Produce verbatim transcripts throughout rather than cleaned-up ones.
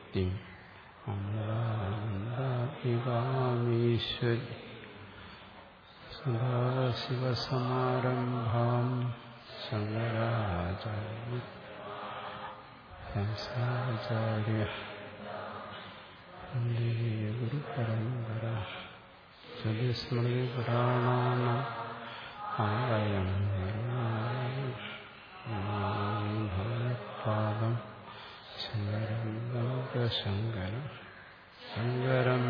നിത്യം അമൃതാനന്ദീകാമീശ്വരി സദാശിവസമാരംഭാം ശങ്കരാചാര്യ ഗുരുപരമ്പര സ്മൃതിപുരാണാനാം ആലയം ഭഗവത്പാദം ശങ്കരം ലോകശങ്കരം ശങ്കരം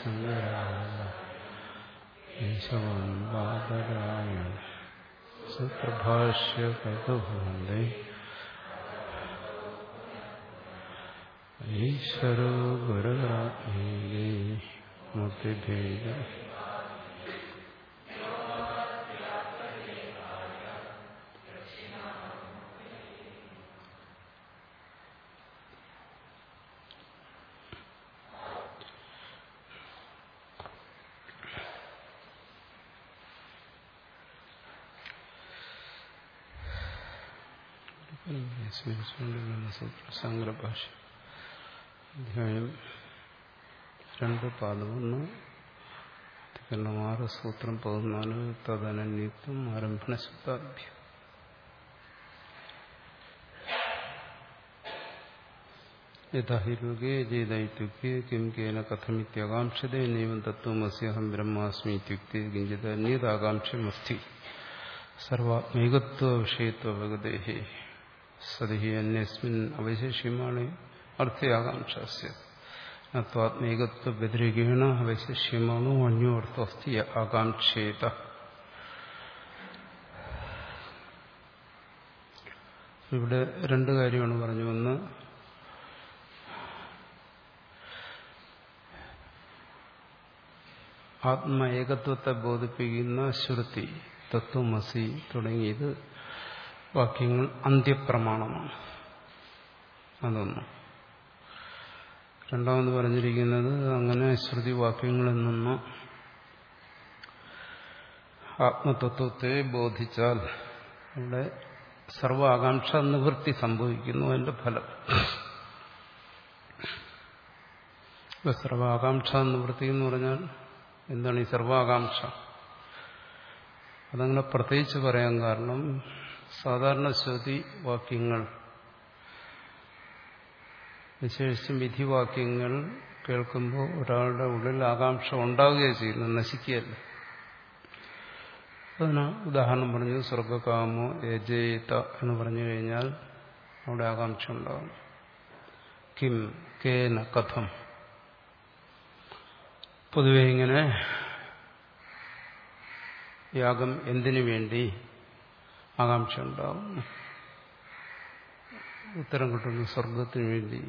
ശങ്കരാചാര്യശവം ബാദരായണ സുപ്രഭാഷ്യകൃതഭൂതേ ഈശ്വരോ ഗുരുരാത്മേയേ മൂർത്തിഭേദം സൂത്രസംഗ്രഭാഷ അധ്യായം രണ്ട് പാദം ഒന്ന് അധികരണം ആറ് സൂത്രം പതിനാല് തദനന്യത്വം ആരംഭണ ശബ്ദാഭ്യം യഥാഹിരുകേ ജേതൈത്യുക്തേ കിം കേന കഥമിത്യാകാംക്ഷതേ നൈവം തത്വമസ്യഹം ബ്രഹ്മാസ്മി ഇത്യുക്തേ കിഞ്ചിത് അന്യതാകാംക്ഷമസ്തി സർവാത്മൈകത്വ വിഷയത്വവഗതേഹി സതി അന്യസ്മിൻ അവശേഷ്യമാണ് അർത്ഥയാകാംക്ഷ അത്വാത്മൈകത്വ വ്യതിരേകേണ അവശേഷ്യമാണോ അന്യോ അർത്ഥോസ്തി ആകാംക്ഷേത. ഇവിടെ രണ്ട് കാര്യമാണ് പറഞ്ഞു. ഒന്ന്, ആത്മ ഏകത്വത്തെ ബോധിപ്പിക്കുന്ന ശ്രുതി തത്വമസി തുടങ്ങിയത് വാക്യങ്ങൾ അന്ത്യപ്രമാണമാണ്. അതൊന്ന്. രണ്ടാമത് പറഞ്ഞിരിക്കുന്നത് അങ്ങനെ ശ്രുതി വാക്യങ്ങളിൽ നിന്ന് ആത്മതത്വത്തെ ബോധിച്ചാൽ അവിടെ സർവ ആകാംക്ഷ നിവൃത്തി സംഭവിക്കുന്നു. അതിന്റെ ഫലം സർവാകാംക്ഷ നിവൃത്തി എന്ന് പറഞ്ഞാൽ എന്താണ് ഈ സർവാകാംക്ഷ? അതങ്ങനെ പ്രത്യേകിച്ച് പറയാൻ കാരണം സാധാരണ ശ്രുതി വാക്യങ്ങൾ, വിശേഷിച്ചും വിധിവാക്യങ്ങൾ കേൾക്കുമ്പോൾ ഒരാളുടെ ഉള്ളിൽ ആകാംക്ഷ ഉണ്ടാവുകയാണ് ചെയ്യുന്നത്, നശിക്കുകയല്ല. അതിന് ഉദാഹരണം പറഞ്ഞു, സ്വർഗകാമോ യജേത എന്ന് പറഞ്ഞു കഴിഞ്ഞാൽ അവിടെ ആകാംക്ഷ ഉണ്ടാകും. കിം കേന കഥം, പൊതുവെ ഇങ്ങനെ യാഗം എന്തിനു വേണ്ടി ആകാംക്ഷ ഉണ്ടാവും. ഉത്തരം കിട്ടുന്നു സ്വർഗത്തിനു വേണ്ടി.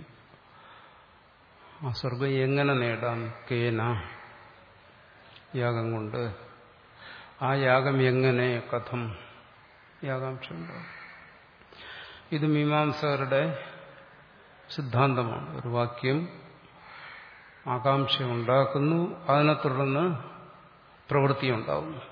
ആ സ്വർഗം എങ്ങനെ നേടാം? കേന, യാഗം കൊണ്ട്. ആ യാഗം എങ്ങനെ, കഥം, യാകാംക്ഷ ഉണ്ടാവും. ഇത് മീമാംസകരുടെ സിദ്ധാന്തമാണ്. ഒരു വാക്യം ആകാംക്ഷ ഉണ്ടാക്കുന്നു, അതിനെ തുടർന്ന് പ്രവൃത്തി ഉണ്ടാവുന്നു.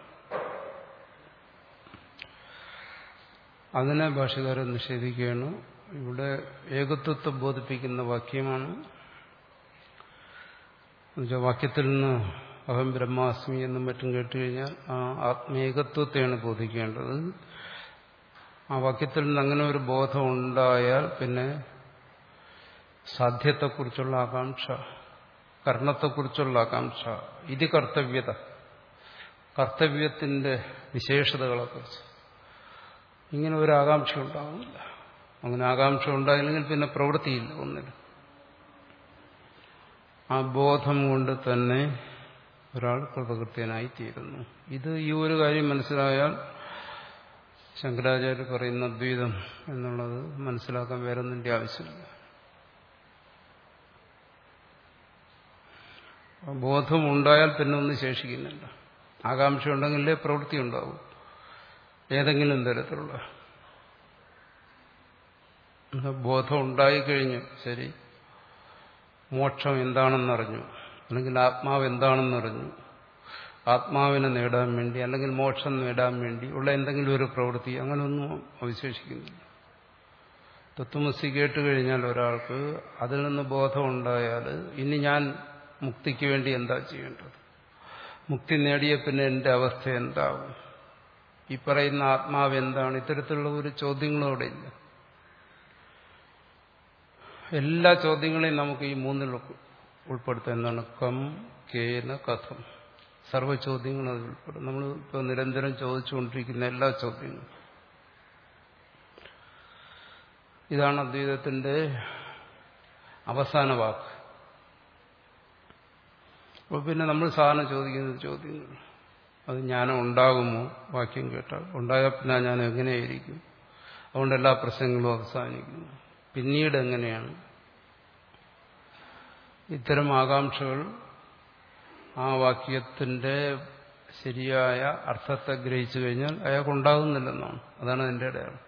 അതിനെ ഭാഷകാരൻ നിഷേധിക്കുകയാണ്. ഇവിടെ ഏകത്വത്തെ ബോധിപ്പിക്കുന്ന വാക്യമാണ്. എന്നുവെച്ചാൽ വാക്യത്തിൽ നിന്ന് അഹം ബ്രഹ്മാസ്മി എന്നും മറ്റും കേട്ടുകഴിഞ്ഞാൽ ആ ആത്മേകത്വത്തെയാണ് ബോധിക്കേണ്ടത്. ആ വാക്യത്തിൽ നിന്ന് അങ്ങനെ ഒരു ബോധം ഉണ്ടായാൽ പിന്നെ സാധ്യത്തെക്കുറിച്ചുള്ള ആകാംക്ഷ, കർണത്തെക്കുറിച്ചുള്ള ആകാംക്ഷ, ഇത് കർത്തവ്യത, കർത്തവ്യത്തിന്റെ വിശേഷതകളെക്കുറിച്ച് ഇങ്ങനെ ഒരു ആകാംക്ഷ ഉണ്ടാവില്ല. അങ്ങനെ ആകാംക്ഷ ഉണ്ടായില്ലെങ്കിൽ പിന്നെ പ്രവൃത്തിയില്ല ഒന്നിനും. ആ ബോധം കൊണ്ട് തന്നെ ഒരാൾ കൃതകൃത്യനായി തീരുന്നു. ഇത് ഈ ഒരു കാര്യം മനസ്സിലായാൽ ശങ്കരാചാര്യർ പറയുന്ന അദ്വൈതം എന്നുള്ളത് മനസ്സിലാക്കാൻ വേറെ ഒന്നിന്റെ ആവശ്യമില്ല. ബോധം ഉണ്ടായാൽ പിന്നെ ഒന്നും ശേഷിക്കുന്നില്ല. ആകാംക്ഷ ഉണ്ടെങ്കിലേ പ്രവൃത്തി ഉണ്ടാവും, ഏതെങ്കിലും തരത്തിലുള്ള. ബോധം ഉണ്ടായിക്കഴിഞ്ഞു, ശരി, മോക്ഷം എന്താണെന്നറിഞ്ഞു, അല്ലെങ്കിൽ ആത്മാവ് എന്താണെന്നറിഞ്ഞു, ആത്മാവിനെ നേടാൻ വേണ്ടി അല്ലെങ്കിൽ മോക്ഷം നേടാൻ വേണ്ടി ഉള്ള എന്തെങ്കിലും ഒരു പ്രവൃത്തി, അങ്ങനെയൊന്നും അവശേഷിക്കുന്നില്ല. തത്വമസി കേട്ട് കഴിഞ്ഞാൽ ഒരാൾക്ക് അതിൽ നിന്ന് ബോധം ഉണ്ടായാൽ ഇനി ഞാൻ മുക്തിക്ക് വേണ്ടി എന്താ ചെയ്യേണ്ടത്, മുക്തി നേടിയ പിന്നെ എൻ്റെ അവസ്ഥ എന്താവും, ഈ പറയുന്ന ആത്മാവ് എന്താണ്, ഇത്തരത്തിലുള്ള ഒരു ചോദ്യങ്ങളും അവിടെ ഇല്ല. എല്ലാ ചോദ്യങ്ങളെയും നമുക്ക് ഈ മൂന്നിൽ ഉൾപ്പെടുത്താം. എന്താണ്? കം, കേന, കഥം. സർവ്വ ചോദ്യങ്ങളും അതിൽ ഉൾപ്പെടും. നമ്മൾ ഇപ്പോൾ നിരന്തരം ചോദിച്ചുകൊണ്ടിരിക്കുന്ന എല്ലാ ചോദ്യങ്ങളും. ഇതാണ് അദ്വൈതത്തിന്റെ അവസാന വാക്ക്. അപ്പോൾ പിന്നെ നമ്മൾ സാധാരണ ചോദിക്കുന്ന ചോദ്യങ്ങൾ, അത് ജ്ഞാനം ഉണ്ടാകുമോ? വാക്യം കേട്ടാൽ ഉണ്ടായാൽ പിന്നെ ഞാൻ എങ്ങനെയായിരിക്കും? അതുകൊണ്ട് എല്ലാ പ്രശ്നങ്ങളും അവസാനിക്കുന്നു. പിന്നീട് എങ്ങനെയാണ്? ഇത്തരം ആകാംക്ഷകൾ ആ വാക്യത്തിന്റെ ശരിയായ അർത്ഥത്തെ ഗ്രഹിച്ചു കഴിഞ്ഞാൽ അയാൾക്കുണ്ടാകുന്നില്ലെന്നാണ്. അതാണ് അതിൻ്റെ അടയാളം.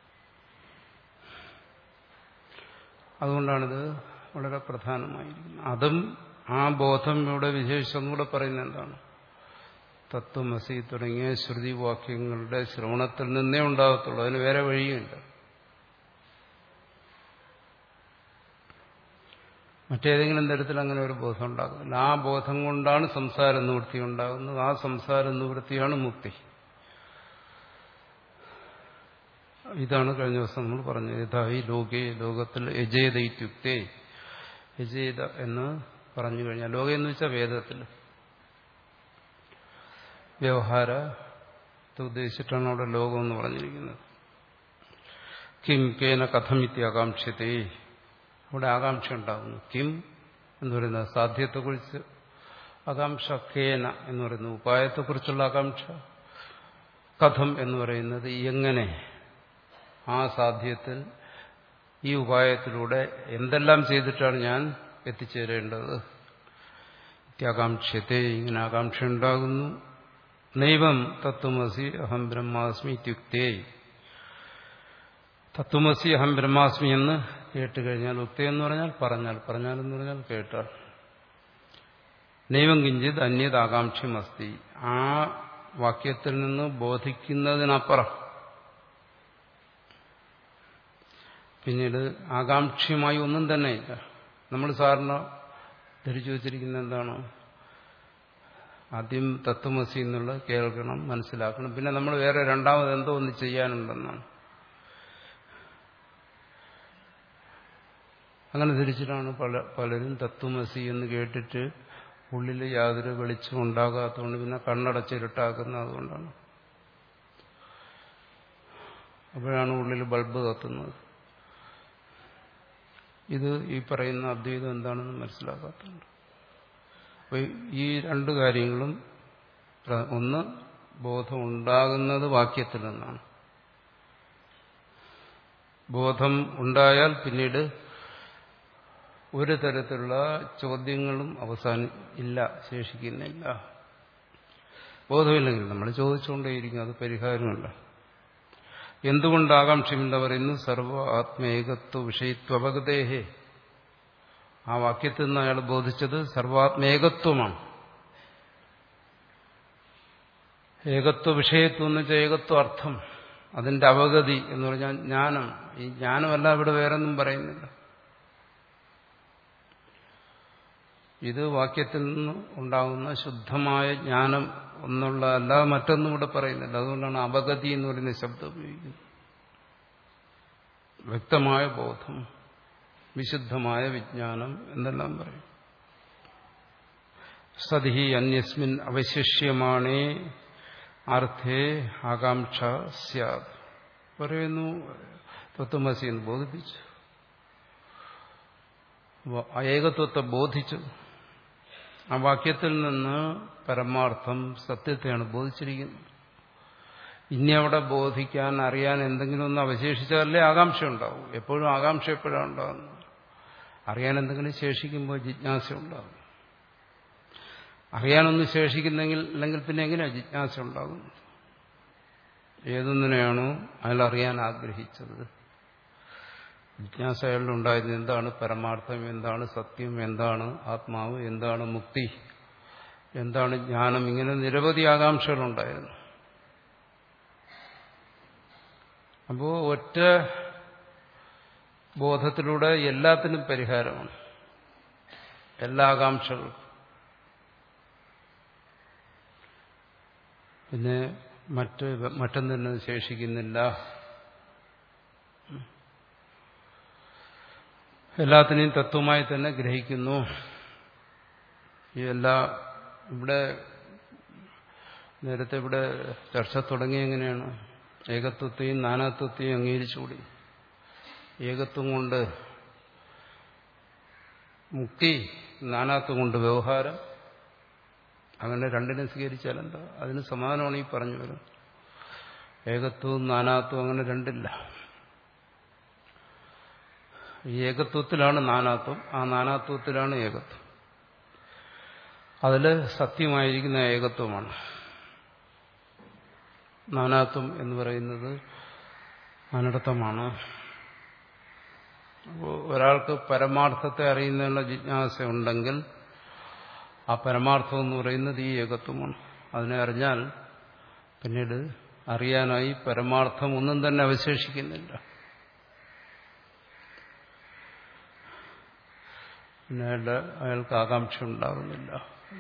അതുകൊണ്ടാണിത് വളരെ പ്രധാനമായിരിക്കുന്നത്. അതും ആ ബോധം ഇവിടെ വിശേഷിച്ചൊന്നും കൂടെ പറയുന്നത് എന്താണ്? തത്വമസി തുടങ്ങിയ ശ്രുതിവാക്യങ്ങളുടെ ശ്രവണത്തിൽ നിന്നേ ഉണ്ടാകത്തുള്ളൂ. അതിന് വേറെ വഴിയുമില്ല. മറ്റേതെങ്കിലും തരത്തിൽ അങ്ങനെ ഒരു ബോധം ഉണ്ടാകുന്നില്ല. ആ ബോധം കൊണ്ടാണ് സംസാര നിവൃത്തി ഉണ്ടാകുന്നത്. ആ സംസാര നിവൃത്തിയാണ് മുക്തി. ഇതാണ് കഴിഞ്ഞ ദിവസം നമ്മൾ പറഞ്ഞത്. യഥാഹി ലോകേ, ലോകത്തിൽ യജേത ഇത്യുക്തേ, യജേത എന്ന് പറഞ്ഞു കഴിഞ്ഞാൽ, ലോകം എന്ന് വെച്ചാൽ വേദത്തിൽ വ്യവഹാരത്തെ ഉദ്ദേശിച്ചിട്ടാണ് അവിടെ ലോകം എന്ന് പറഞ്ഞിരിക്കുന്നത്. കിം കേന കഥമിത്തി ആകാംക്ഷത്തെ, അവിടെ ആകാംക്ഷ ഉണ്ടാകുന്നു. കിം എന്ന് പറയുന്നത് സാധ്യത്തെക്കുറിച്ച് ആകാംക്ഷ, കേന എന്ന് പറയുന്നത് ഉപായത്തെക്കുറിച്ചുള്ള ആകാംക്ഷ, കഥം എന്ന് പറയുന്നത് എങ്ങനെ ആ സാധ്യത്തിൽ ഈ ഉപായത്തിലൂടെ എന്തെല്ലാം ചെയ്തിട്ടാണ് ഞാൻ എത്തിച്ചേരേണ്ടത്. ഇത്യാകാംക്ഷത്തെ, ഇങ്ങനെ ആകാംക്ഷ ഉണ്ടാകുന്നു. നൈവം തത്വമസി അഹം ബ്രഹ്മാസ്മി ഇത്യുക്തേ, തത്വമസി അഹം ബ്രഹ്മാസ്മി എന്ന് കേട്ടുകഴിഞ്ഞാൽ, ഉക്തി എന്ന് പറഞ്ഞാൽ പറഞ്ഞാൽ, പറഞ്ഞാൽ എന്ന് പറഞ്ഞാൽ കേട്ടാൽ, നൈവം കിഞ്ചിത് അന്യത് ആകാംക്ഷ്യം അസ്തി, ആ വാക്യത്തിൽ നിന്ന് ബോധിക്കുന്നതിനപ്പുറം പിന്നീട് ആകാംക്ഷ്യമായി ഒന്നും തന്നെ ഇല്ല. നമ്മൾ സാറിന് ധരിച്ചു വച്ചിരിക്കുന്ന എന്താണ്? ആദ്യം തത്വമസി എന്നുള്ളത് കേൾക്കണം, മനസ്സിലാക്കണം, പിന്നെ നമ്മൾ വേറെ രണ്ടാമത് എന്തോ ഒന്ന് ചെയ്യാനുണ്ടെന്നാണ്. അങ്ങനെ ധരിച്ചിട്ടാണ് പല പലരും തത്വമസി എന്ന് കേട്ടിട്ട് ഉള്ളിൽ യാതൊരു വെളിച്ചം ഉണ്ടാകാത്തതുകൊണ്ട് പിന്നെ കണ്ണടച്ചിരുട്ടാക്കുന്നത്. അതുകൊണ്ടാണ്. അപ്പോഴാണ് ഉള്ളിൽ ബൾബ് കത്തുന്നത്. ഇത് ഈ പറയുന്ന അദ്വൈതം എന്താണെന്ന് മനസ്സിലാക്കാത്തതുണ്ട്. അപ്പൊ ഈ രണ്ടു കാര്യങ്ങളും, ഒന്ന് ബോധം ഉണ്ടാകുന്നത് വാക്യത്തിൽ നിന്നാണ്. ബോധം ഉണ്ടായാൽ പിന്നീട് ഒരു തരത്തിലുള്ള ചോദ്യങ്ങളും അവസാനം ഇല്ല, ശേഷിക്കുന്നില്ല. ബോധമില്ലെങ്കിൽ നമ്മൾ ചോദിച്ചുകൊണ്ടേയിരിക്കും, അത് പരിഹാരമല്ല. എന്തുകൊണ്ട് ആകാംക്ഷമില്ല പറയുന്നു? സർവ ആത്മേകത്വ വിഷയത്വപഗതേഹേ, ആ വാക്യത്തിൽ നിന്ന് അയാൾ ബോധിച്ചത് സർവാത്മേകത്വമാണ്. ഏകത്വ വിഷയത്വം എന്ന് വെച്ചാൽ ഏകത്വ അർത്ഥം, അതിന്റെ അവഗതി എന്ന് പറഞ്ഞാൽ ജ്ഞാനം. ഈ ജ്ഞാനമല്ല ഇവിടെ വേറൊന്നും പറയുന്നില്ല. ഇത് വാക്യത്തിൽ നിന്ന് ഉണ്ടാകുന്ന ശുദ്ധമായ ജ്ഞാനം എന്നുള്ള അല്ലാതെ മറ്റൊന്നും ഇവിടെ പറയുന്നില്ല. അതുകൊണ്ടാണ് അപഗതി എന്ന് പറയുന്ന ശബ്ദം ഉപയോഗിക്കുന്നത്. വ്യക്തമായ ബോധം, വിശുദ്ധമായ വിജ്ഞാനം എന്നെല്ലാം പറയും. സതി അന്യസ്മിൻ അവശിഷ്യമാണേ അർത്ഥേ ആകാംക്ഷ സ്യാത് പറയുന്നു. തത്വമസി എന്ന് ബോധിപ്പിച്ചു, ഏകത്വത്തെ ബോധിച്ചു. ആ വാക്യത്തിൽ നിന്ന് പരമാർത്ഥം സത്യത്തെയാണ് ബോധിച്ചിരിക്കുന്നത്. ഇനി അവിടെ ബോധിക്കാൻ, അറിയാൻ എന്തെങ്കിലും ഒന്ന് അവശേഷിച്ചാലേ ആകാംക്ഷ ഉണ്ടാവും. എപ്പോഴും ആകാംക്ഷ എപ്പോഴാണ് ഉണ്ടാകുന്നത്? അറിയാൻ എന്തെങ്കിലും ശേഷിക്കുമ്പോൾ ജിജ്ഞാസ ഉണ്ടാകും. അറിയാനൊന്നും ശേഷിക്കുന്നെങ്കിൽ അല്ലെങ്കിൽ പിന്നെ എങ്ങനെയാണ് ജിജ്ഞാസ ഉണ്ടാകുന്നത്? ഏതൊന്നിനെയാണോ അയാൾ അറിയാൻ ആഗ്രഹിച്ചത്, ജിജ്ഞാസ അയാളിലുണ്ടായിരുന്നത് എന്താണ് പരമാർത്ഥം, എന്താണ് സത്യം, എന്താണ് ആത്മാവ്, എന്താണ് മുക്തി, എന്താണ് ജ്ഞാനം, ഇങ്ങനെ നിരവധി ആകാംക്ഷകളുണ്ടായിരുന്നു. അപ്പോൾ ഒറ്റ ബോധത്തിലൂടെ എല്ലാത്തിനും പരിഹാരമാണ്, എല്ലാ ആകാംക്ഷകൾക്കും. പിന്നെ മറ്റ് മറ്റൊന്നിനും ശേഷിക്കുന്നില്ല. എല്ലാത്തിനെയും തത്വമായി തന്നെ ഗ്രഹിക്കുന്നു. ഈ എല്ലാ ഇവിടെ നേരത്തെ ഇവിടെ ചർച്ച തുടങ്ങി എങ്ങനെയാണ്? ഏകത്വത്തെയും നാനാത്വത്തെയും അംഗീകരിച്ചുകൂടി. ഏകത്വം കൊണ്ട് മുക്തി, നാനാത്വം കൊണ്ട് വ്യവഹാരം, അങ്ങനെ രണ്ടിനും സ്വീകരിച്ചാൽ എന്താ? അതിന് സമാധാനമാണ് ഈ പറഞ്ഞു വരുന്നത്. ഏകത്വവും നാനാത്വവും അങ്ങനെ രണ്ടില്ല. ഈ ഏകത്വത്തിലാണ് നാനാത്വം, ആ നാനാത്വത്തിലാണ് ഏകത്വം. അതിൽ സത്യമായിരിക്കുന്ന ഏകത്വമാണ്. നാനാത്വം എന്ന് പറയുന്നത് അനർത്ഥമാണ്. അപ്പോൾ ഒരാൾക്ക് പരമാർത്ഥത്തെ അറിയുന്നതിനുള്ള ജിജ്ഞാസ ഉണ്ടെങ്കിൽ ആ പരമാർത്ഥം എന്ന് പറയുന്നത് ഈ ഏകത്വമാണ്. അതിനെ അറിഞ്ഞാൽ പിന്നീട് അറിയാനായി പരമാർത്ഥം ഒന്നും തന്നെ അവശേഷിക്കുന്നില്ല. പിന്നെ അയാളുടെ അയാൾക്ക് ആകാംക്ഷ ഉണ്ടാകുന്നില്ല.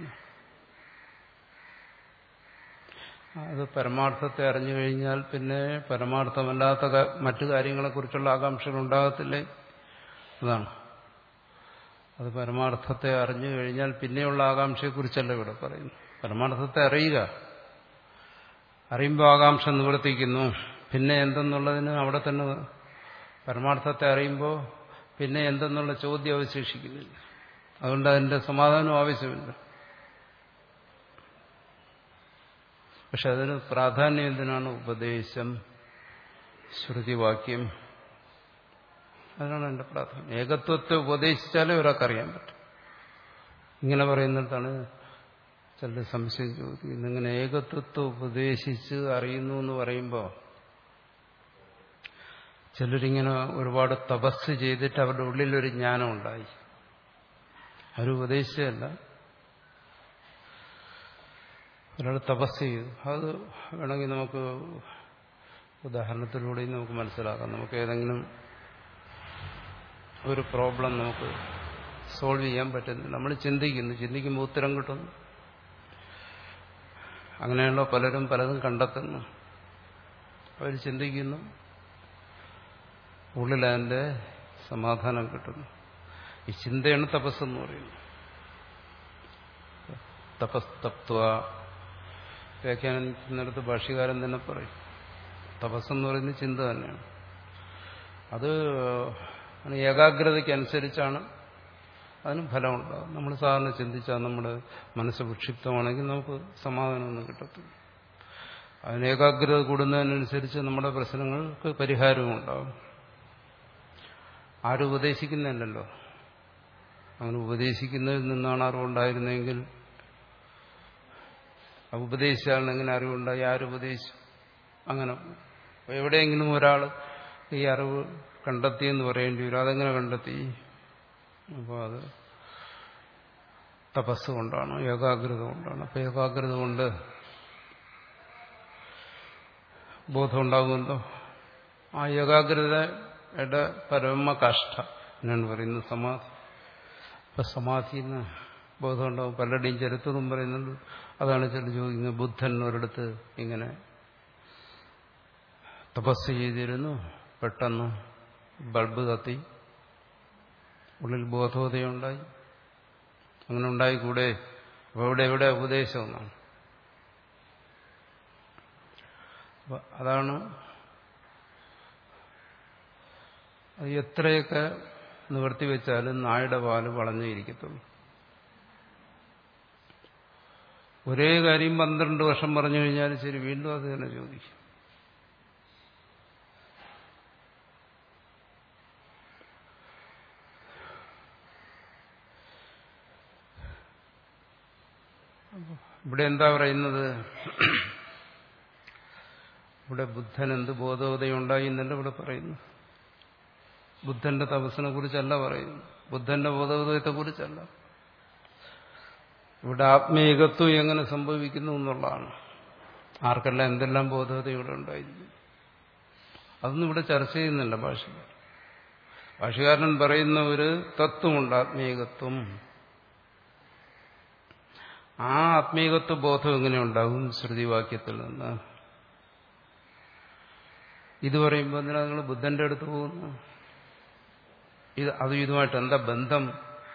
അത് പരമാർത്ഥത്തെ അറിഞ്ഞു കഴിഞ്ഞാൽ പിന്നെ പരമാർത്ഥമല്ലാത്ത മറ്റു കാര്യങ്ങളെക്കുറിച്ചുള്ള ആകാംക്ഷകൾ ഉണ്ടാകത്തില്ലേ? അതാണ്. അത് പരമാർത്ഥത്തെ അറിഞ്ഞു കഴിഞ്ഞാൽ പിന്നെയുള്ള ആകാംക്ഷയെക്കുറിച്ചല്ല ഇവിടെ പറയുന്നു. പരമാർത്ഥത്തെ അറിയുക, അറിയുമ്പോൾ ആകാംക്ഷ നിവർത്തിക്കുന്നു. പിന്നെ എന്തെന്നുള്ളതിന് അവിടെ തന്നെ പരമാർത്ഥത്തെ അറിയുമ്പോൾ പിന്നെ എന്തെന്നുള്ള ചോദ്യം അവശേഷിക്കുന്നില്ല. അതുകൊണ്ട് അതിന്റെ സമാധാനം ആവശ്യമില്ല. പക്ഷെ അതിന് പ്രാധാന്യം എന്തിനാണ്? ഉപദേശം, ശ്രുതിവാക്യം, അതിനാണ് അതിന്റെ പ്രാധാന്യം. ഏകത്വത്തെ ഉപദേശിച്ചാലേ ഒരാൾക്കറിയാൻ പറ്റും. ഇങ്ങനെ പറയുന്നിടത്താണ് ചിലർ സംശയം ചോദിക്കുന്നത്. ഇങ്ങനെ ഏകത്വത്തെ ഉപദേശിച്ച് അറിയുന്നു എന്ന് പറയുമ്പോൾ ചിലരിങ്ങനെ ഒരുപാട് തപസ് ചെയ്തിട്ട് അവരുടെ ഉള്ളിലൊരു ജ്ഞാനം ഉണ്ടായി. അവര് ഉപദേശിച്ചതല്ല, ഒരാൾ തപസ് ചെയ്തു. അത് വേണമെങ്കിൽ നമുക്ക് ഉദാഹരണത്തിലൂടെയും നമുക്ക് മനസ്സിലാക്കാം. നമുക്ക് ഏതെങ്കിലും ഒരു പ്രോബ്ലം നമുക്ക് സോൾവ് ചെയ്യാൻ പറ്റുന്നില്ല. നമ്മൾ ചിന്തിക്കുന്നു, ചിന്തിക്കുമ്പോൾ ഉത്തരം കിട്ടുന്നു. അങ്ങനെയുള്ള പലരും പലതും കണ്ടെത്തുന്നു. അവർ ചിന്തിക്കുന്നു, ഉള്ളിലതിൻ്റെ സമാധാനം കിട്ടുന്നു. ഈ ചിന്തയാണ് തപസ്സെന്ന് പറയുന്നത്. തപസ്തപ്ത്വ വ്യാഖ്യാനിക്കുന്നിടത്ത് ഭാഷ്യകാരൻ തന്നെ പറയും, തപസ്സെന്ന് പറയുന്നത് ചിന്ത തന്നെയാണ്. അത് ഏകാഗ്രതയ്ക്കനുസരിച്ചാണ് അതിന് ഫലമുണ്ടാകും. നമ്മൾ സാധാരണ ചിന്തിച്ചാൽ നമ്മുടെ മനസ്സ് വിക്ഷിപ്തമാണെങ്കിൽ നമുക്ക് സമാധാനമൊന്നും കിട്ടത്തില്ല. അതിന് ഏകാഗ്രത കൂടുന്നതിനനുസരിച്ച് നമ്മുടെ പ്രശ്നങ്ങൾക്ക് പരിഹാരവും ഉണ്ടാകും. ആരും ഉപദേശിക്കുന്നില്ലല്ലോ. അങ്ങനെ ഉപദേശിക്കുന്നതിൽ നിന്നാണ് അറിവുണ്ടായിരുന്നെങ്കിൽ ഉപദേശിച്ചാൽ എങ്ങനെ അറിവുണ്ടായി? ആരുപദേശിച്ചു? അങ്ങനെ എവിടെയെങ്കിലും ഒരാൾ ഈ അറിവ് കണ്ടെത്തിയെന്ന് പറയേണ്ടി വരും. അതെങ്ങനെ കണ്ടെത്തി? അപ്പോൾ അത് തപസ് കൊണ്ടാണ്, ഏകാഗ്രത കൊണ്ടാണ്. അപ്പോൾ ഏകാഗ്രത കൊണ്ട് ബോധം ഉണ്ടാകുമല്ലോ. ആ ഏകാഗ്രതയുടെ പരമകാഷ്ഠ എന്നാണ് പറയുന്നത് സമാധി. അപ്പം സമാധിന്ന് ബോധം ഉണ്ടാവും. പലരുടെയും ചരിത്രവും പറയുന്നുണ്ട്. അതാണ് ചില ചോദിക്കുന്നത്, ബുദ്ധൻ ഒരിടത്ത് ഇങ്ങനെ തപസ് ചെയ്തിരുന്നു, പെട്ടെന്ന് ബൾബ് കത്തി, ഉള്ളിൽ ബോധോദയുണ്ടായി. അങ്ങനെ ഉണ്ടായിക്കൂടെ? അപ്പോൾ ഇവിടെ എവിടെ ഉപദേശം എന്നാണ്. അതാണ് അത് എത്രയൊക്കെ നിവർത്തി വെച്ചാലും നായുടെ പാല് വളഞ്ഞേ ഇരിക്കത്തുള്ളൂ. ഒരേ കാര്യം പന്ത്രണ്ട് വർഷം പറഞ്ഞു കഴിഞ്ഞാൽ ശരി, വീണ്ടും അത് തന്നെ ചോദിക്കും. ഇവിടെ എന്താ പറയുന്നത്? ഇവിടെ ബുദ്ധൻ എന്ത് ബോധോദയം ഉണ്ടായി എന്നല്ല ഇവിടെ പറയുന്നു. ബുദ്ധന്റെ തപസ്സിനെ കുറിച്ചല്ല പറയുന്നു, ബുദ്ധന്റെ ബോധോദയത്തെ കുറിച്ചല്ല. ഇവിടെ ആത്മീയകത്വം എങ്ങനെ സംഭവിക്കുന്നു എന്നുള്ളതാണ്. ആർക്കെല്ലാം എന്തെല്ലാം ബോധോദയം ഇവിടെ ഉണ്ടായിരിക്കും, അതൊന്നും ഇവിടെ ചർച്ച ചെയ്യുന്നില്ല ഭാഷ. ഭാഷ്യകാരൻ പറയുന്ന ഒരു തത്വമുണ്ട്, ആത്മീയകത്വം. ആ ആത്മീയകത്വ ബോധം എങ്ങനെ ഉണ്ടാകും? ശ്രുതിവാക്യത്തിൽ നിന്ന്. ഇത് പറയുമ്പോൾ എന്തിനാ നിങ്ങൾ ബുദ്ധന്റെ അടുത്ത് പോകുന്നു? ഇത് അതും ഇതുമായിട്ട് എന്താ ബന്ധം?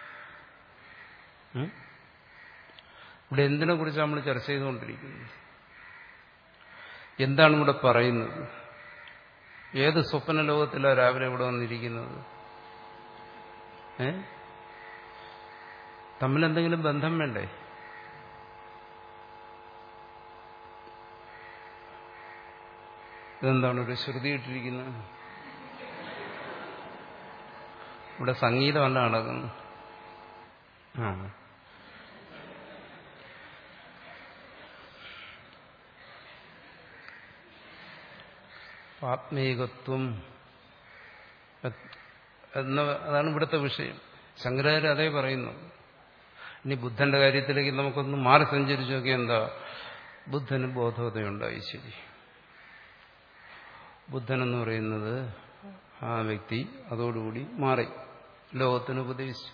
ഇവിടെ എന്തിനെ കുറിച്ച് നമ്മൾ ചർച്ച ചെയ്തുകൊണ്ടിരിക്കുന്നത്? എന്താണ് ഇവിടെ പറയുന്നത്? ഏത് സ്വപ്ന ലോകത്തിലാണ് രാവിലെ ഇവിടെ വന്നിരിക്കുന്നത്? ഏ തമ്മിലെന്തെങ്കിലും ബന്ധം വേണ്ടേ? ഇതെന്താണ് ഒരു ശ്രുതി ഇട്ടിരിക്കുന്നത്? ഇവിടെ സംഗീതമല്ല നടക്കുന്നു. ആ ആത്മീകത്വം എന്ന അതാണ് ഇവിടുത്തെ വിഷയം. ശങ്കരാചാര്യ അതേ പറയുന്നു. ഇനി ബുദ്ധന്റെ കാര്യത്തിലേക്ക് നമുക്കൊന്ന് മാറി സഞ്ചരിച്ചു നോക്കിയാൽ എന്താ? ബുദ്ധന് ബോധോദയുണ്ടായി. ശരി, ബുദ്ധൻ എന്ന് പറയുന്നത് ആ വ്യക്തി അതോടുകൂടി മാറി, ലോകത്തിന് ഉപദേശിച്ചു.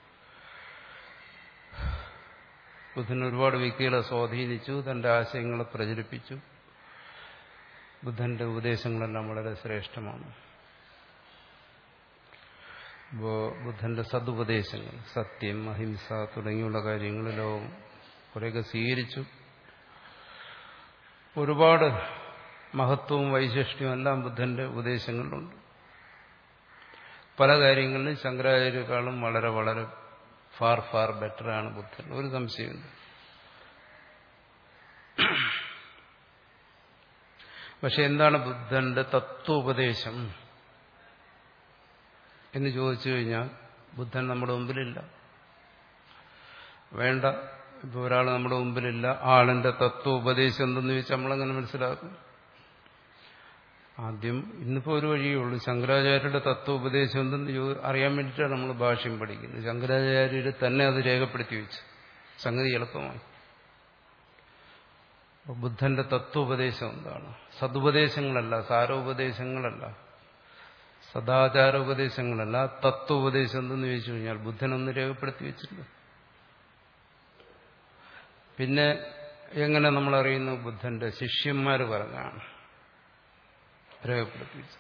ബുദ്ധൻ ഒരുപാട് വ്യക്തികളെ സ്വാധീനിച്ചു, തന്റെ ആശയങ്ങളെ പ്രചരിപ്പിച്ചു. ബുദ്ധന്റെ ഉപദേശങ്ങളെല്ലാം വളരെ ശ്രേഷ്ഠമാണ്. അപ്പോ ബുദ്ധന്റെ സദുപദേശങ്ങൾ, സത്യം, അഹിംസ തുടങ്ങിയുള്ള കാര്യങ്ങൾ ലോകം കുറേയൊക്കെ സ്വീകരിച്ചു. ഒരുപാട് മഹത്വവും വൈശിഷ്ട്യവും എല്ലാം ബുദ്ധന്റെ ഉപദേശങ്ങളിലുണ്ട്. പല കാര്യങ്ങളിലും ശങ്കരാചാര്യരെക്കാളും വളരെ വളരെ ഫാർ ഫാർ ബെറ്ററാണ് ബുദ്ധൻ, ഒരു സംശയമില്ല. പക്ഷെ എന്താണ് ബുദ്ധന്റെ തത്വോപദേശം എന്ന് ചോദിച്ചു കഴിഞ്ഞാൽ ബുദ്ധൻ നമ്മുടെ മുമ്പിലില്ല. വേണ്ട, ഇപ്പൊ ഒരാൾ നമ്മുടെ മുമ്പിലില്ല, ആളിന്റെ തത്വോപദേശം എന്തെന്ന് ചോദിച്ചാൽ നമ്മളെങ്ങനെ മനസ്സിലാക്കും? ആദ്യം ഇന്നിപ്പോ ഒരു വഴിയേ ഉള്ളൂ, ശങ്കരാചാര്യരുടെ തത്വോപദേശം എന്തെന്ന് അറിയാൻ വേണ്ടിയിട്ടാണ് നമ്മൾ ഭാഷ്യം പഠിക്കുന്നത്. ശങ്കരാചാര്യർ തന്നെ അത് രേഖപ്പെടുത്തി വെച്ചു, സംഗതി എളുപ്പമായി. ബുദ്ധന്റെ തത്വോപദേശം എന്താണ്? സതുപദേശങ്ങളല്ല, സാരോപദേശങ്ങളല്ല, സദാചാരോപദേശങ്ങളല്ല, തത്വോപദേശം എന്തെന്ന് ചോദിച്ചു കഴിഞ്ഞാൽ ബുദ്ധനൊന്ന് രേഖപ്പെടുത്തി വെച്ചിട്ടുണ്ട്. പിന്നെ എങ്ങനെ നമ്മളറിയുന്നു? ബുദ്ധന്റെ ശിഷ്യന്മാർ പറഞ്ഞാണ് രേഖപ്പെടുത്തി വെച്ചത്.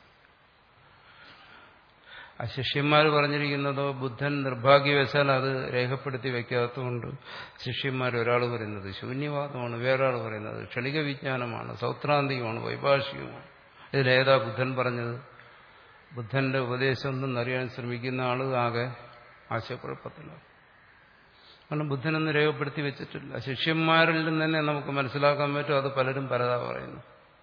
ആ ശിഷ്യന്മാർ പറഞ്ഞിരിക്കുന്നതോ ബുദ്ധൻ നിർഭാഗ്യവശാൽ അത് രേഖപ്പെടുത്തി വെക്കാത്തതുകൊണ്ട് ശിഷ്യന്മാർ ഒരാൾ പറയുന്നത് ശൂന്യവാദമാണ്, വേറൊരാൾ പറയുന്നത് ക്ഷണിക വിജ്ഞാനമാണ്, സൗത്രാന്തികമാണ്, വൈഭാഷികമാണ്. ഇതിലേതാ ബുദ്ധൻ പറഞ്ഞത്? ബുദ്ധന്റെ ഉപദേശം എന്തെന്നറിയാൻ ശ്രമിക്കുന്ന ആള് ആകെ ആശയക്കുഴപ്പത്തിലാണ്. കാരണം ബുദ്ധനൊന്നും രേഖപ്പെടുത്തി വെച്ചിട്ടില്ല. ശിഷ്യന്മാരിൽ നിന്ന് തന്നെ നമുക്ക് മനസ്സിലാക്കാൻ പറ്റും, അത് പലരും പലതാ പറയുന്നു.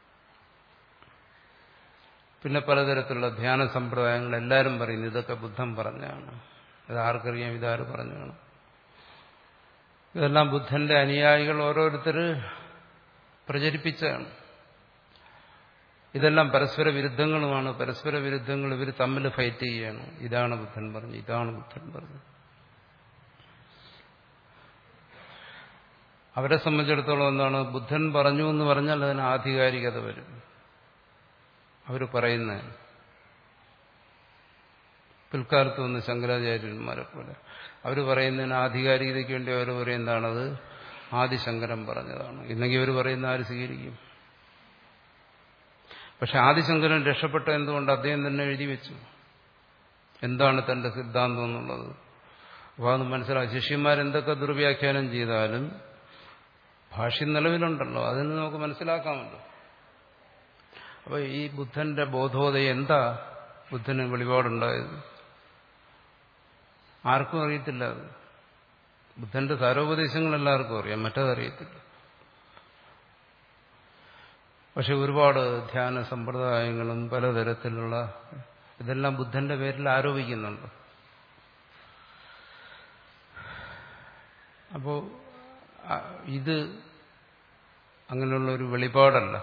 പിന്നെ പലതരത്തിലുള്ള ധ്യാന സമ്പ്രദായങ്ങൾ എല്ലാവരും പറയുന്നു ഇതൊക്കെ ബുദ്ധൻ പറഞ്ഞാണ്. ഇത് ആർക്കറിയാം ഇതാര് പറഞ്ഞാണ്? ഇതെല്ലാം ബുദ്ധന്റെ അനുയായികൾ ഓരോരുത്തർ പ്രചരിപ്പിച്ചതാണ്. ഇതെല്ലാം പരസ്പര വിരുദ്ധങ്ങളുമാണ്. പരസ്പര വിരുദ്ധങ്ങൾ ഇവർ തമ്മിൽ ഫൈറ്റ് ചെയ്യുകയാണ്. ഇതാണ് ബുദ്ധൻ പറഞ്ഞു, ഇതാണ് ബുദ്ധൻ പറഞ്ഞു. അവരെ സംബന്ധിച്ചിടത്തോളം എന്താണ്? ബുദ്ധൻ പറഞ്ഞു എന്ന് പറഞ്ഞാൽ അതിന് ആധികാരികത വരും. അവർ പറയുന്നത് പിൽക്കാലത്ത് വന്ന് ശങ്കരാചാര്യന്മാരെ പോലെ അവർ പറയുന്നതിന് ആധികാരികതയ്ക്ക് വേണ്ടി അവർ പറയുന്നതാണത് ആദിശങ്കരൻ പറഞ്ഞതാണ്. ഇല്ലെങ്കിൽ അവർ പറയുന്ന ആര് സ്വീകരിക്കും? പക്ഷെ ആദിശങ്കരൻ രക്ഷപ്പെട്ട എന്തുകൊണ്ട്? അദ്ദേഹം തന്നെ എഴുതി വെച്ചു എന്താണ് തന്റെ സിദ്ധാന്തം എന്നുള്ളത്. അപ്പോൾ അത് മനസ്സിലാക്കി. ശിഷ്യന്മാരെന്തൊക്കെ ദുർവ്യാഖ്യാനം ചെയ്താലും ഭാഷ്യം നിലവിലുണ്ടല്ലോ, അതിന് നമുക്ക് മനസ്സിലാക്കാമല്ലോ. അപ്പൊ ഈ ബുദ്ധന്റെ ബോധോദയം എന്താ ബുദ്ധന് വെളിപാടുണ്ടായത്? ആർക്കും അറിയത്തില്ല. അത് ബുദ്ധന്റെ സാരോപദേശങ്ങൾ എല്ലാവർക്കും അറിയാം, മറ്റതറിയത്തില്ല. പക്ഷെ ഒരുപാട് ധ്യാന സമ്പ്രദായങ്ങളും പലതരത്തിലുള്ള ഇതെല്ലാം ബുദ്ധന്റെ പേരിൽ ആരോപിക്കുന്നുണ്ട്. അപ്പോ ഇത് അങ്ങനെയുള്ള ഒരു വെളിപാടല്ല.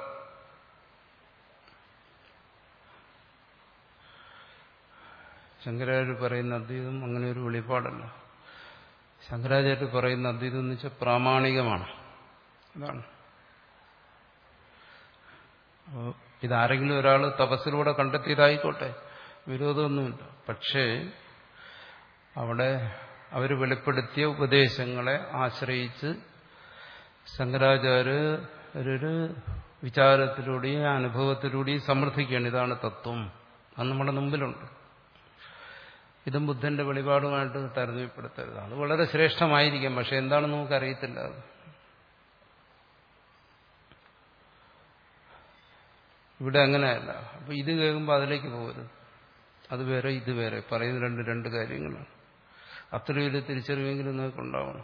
ശങ്കരാചാര്യർ പറയുന്ന അദ്വൈതം അങ്ങനെ ഒരു വെളിപാടല്ല. ശങ്കരാചാര്യർ പറയുന്ന അദ്വൈതം എന്ന് വെച്ചാൽ പ്രാമാണികമാണ്. അതാണ്. അപ്പോൾ ഇതാരെങ്കിലും ഒരാൾ തപസ്സിലൂടെ കണ്ടെത്തിയതായിക്കോട്ടെ, വിരോധമൊന്നുമില്ല. പക്ഷേ അവിടെ അവർ വെളിപ്പെടുത്തിയ ഉപദേശങ്ങളെ ആശ്രയിച്ച് ശങ്കരാചാര്യരൊരു വിചാരത്തിലൂടെയും അനുഭവത്തിലൂടെയും സമർത്ഥിക്കുകയാണ്. ഇതാണ് തത്വം. അത് നമ്മുടെ മുമ്പിലുണ്ട്. ഇതും ബുദ്ധന്റെ വെളിപാടുമായിട്ട് താരതമ്യപ്പെടുത്തരുത്. അത് വളരെ ശ്രേഷ്ഠമായിരിക്കാം. പക്ഷെ എന്താണെന്ന് നമുക്കറിയത്തില്ല. അത് ഇവിടെ അങ്ങനെയല്ല. അപ്പൊ ഇത് കേൾക്കുമ്പോൾ അതിലേക്ക് പോകരുത്. അത് വേറെ ഇത് വേറെ, പറയുന്ന രണ്ട് രണ്ട് കാര്യങ്ങളാണ്. അത്രയും ഒരു തിരിച്ചറിവെങ്കിലും നിങ്ങൾക്കുണ്ടാവണം.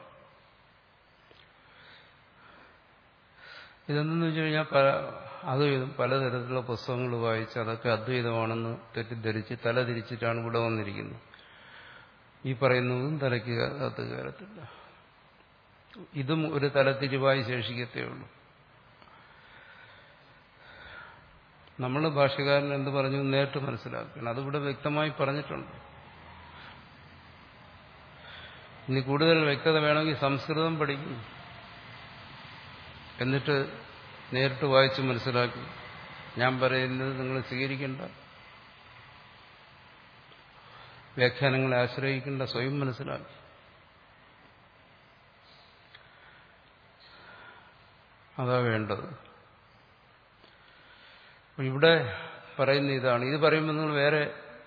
ഇതെന്തെന്ന് വെച്ച് കഴിഞ്ഞാൽ പല അദ്വൈതം പലതരത്തിലുള്ള പുസ്തകങ്ങൾ വായിച്ച് അതൊക്കെ അദ്വൈതമാണെന്ന് തെറ്റിദ്ധരിച്ച് തല തിരിച്ചിട്ടാണ് ഇവിടെ വന്നിരിക്കുന്നത്. ഈ പറയുന്നതും തലയ്ക്ക് അകത്ത് കയറത്തില്ല. ഇതും ഒരു തലത്തിരിവായി ശേഷിക്കത്തേ ഉള്ളൂ. നമ്മൾ ഭാഷ്യകാരൻ എന്ത് പറഞ്ഞു നേരിട്ട് മനസ്സിലാക്കണം. അതിവിടെ വ്യക്തമായി പറഞ്ഞിട്ടുണ്ട്. ഇനി കൂടുതൽ വ്യക്തത വേണമെങ്കിൽ സംസ്കൃതം പഠിക്കും. എന്നിട്ട് നേരിട്ട് വായിച്ച് മനസ്സിലാക്കി. ഞാൻ പറയുന്നത് നിങ്ങൾ സ്വീകരിക്കേണ്ട, വ്യാഖ്യാനങ്ങളെ ആശ്രയിക്കേണ്ട, സ്വയം മനസ്സിലാക്കി. അതാ വേണ്ടത്. ഇവിടെ പറയുന്ന ഇതാണ്. ഇത് പറയുമ്പോൾ നിങ്ങൾ വേറെ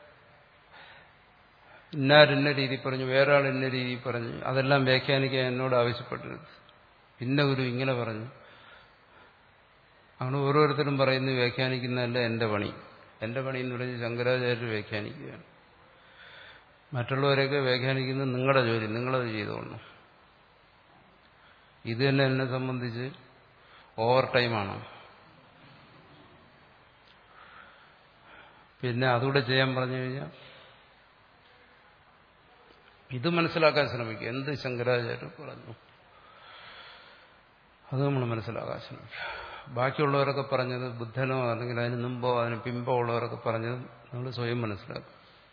ഇന്നാരിന്ന രീതി പറഞ്ഞു, വേറെ ആൾ ഇന്ന രീതി പറഞ്ഞു, അതെല്ലാം വ്യാഖ്യാനിക്കാൻ എന്നോട് ആവശ്യപ്പെടരുത്. ഇന്ന ഗുരു ഇങ്ങനെ പറഞ്ഞു. അങ്ങനെ ഓരോരുത്തരും പറയുന്നു വ്യാഖ്യാനിക്കുന്നതല്ല എന്റെ പണി. എന്റെ പണി എന്ന് പറഞ്ഞ് ശങ്കരാചാര്യർ വ്യാഖ്യാനിക്കുകയാണ്. മറ്റുള്ളവരെയൊക്കെ വ്യാഖ്യാനിക്കുന്നത് നിങ്ങളുടെ ജോലി, നിങ്ങളത് ചെയ്തോളണം. ഇത് തന്നെ എന്നെ സംബന്ധിച്ച് ഓവർ ടൈമാണ്. പിന്നെ അതുകൂടെ ചെയ്യാൻ പറഞ്ഞു കഴിഞ്ഞാൽ ഇത് മനസ്സിലാക്കാൻ ശ്രമിക്കുക. എന്ത് ശങ്കരാചാര്യർ പറഞ്ഞു അത് നമ്മൾ മനസ്സിലാക്കാൻ ശ്രമിക്കുക. ബാക്കിയുള്ളവരൊക്കെ പറഞ്ഞത്, ബുദ്ധനോ അല്ലെങ്കിൽ അതിന് മുമ്പോ അതിന് പിമ്പോ ഉള്ളവരൊക്കെ പറഞ്ഞത് നമ്മൾ സ്വയം മനസ്സിലാക്കും.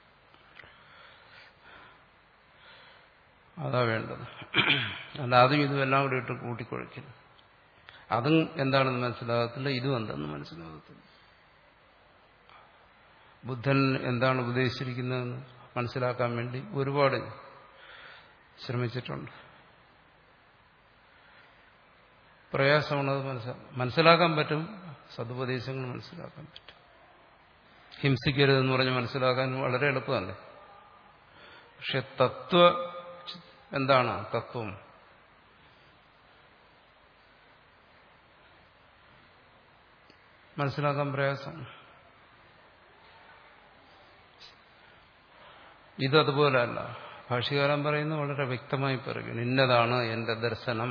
അതാ വേണ്ടത്. അല്ല അതും ഇതും എല്ലാം കൂടി ഇട്ട് കൂട്ടിക്കുഴയ്ക്കുന്നു. അതും എന്താണെന്ന് മനസ്സിലാകത്തില്ല, ഇതും എന്തെന്ന് മനസ്സിലാകത്തില്ല. ബുദ്ധൻ എന്താണ് ഉപദേശിച്ചിരിക്കുന്നതെന്ന് മനസ്സിലാക്കാൻ വേണ്ടി ഒരുപാട് ശ്രമിച്ചിട്ടുണ്ട്. പ്രയാസമാണത്. മനസ്സിലാക്കാൻ പറ്റും, സതുപദേശങ്ങൾ മനസ്സിലാക്കാൻ പറ്റും. ഹിംസിക്കരുതെന്ന് പറഞ്ഞ് മനസ്സിലാക്കാൻ വളരെ എളുപ്പമല്ലേ. പക്ഷെ തത്വ എന്താണ് തത്വം? മനസ്സിലാക്കാൻ പ്രയാസം. ഇതതുപോലല്ല. ഭാഷ്യകാരൻ പറയുന്നത് വളരെ വ്യക്തമായി പറയുന്നു. ഇന്നതാണ് എന്റെ ദർശനം.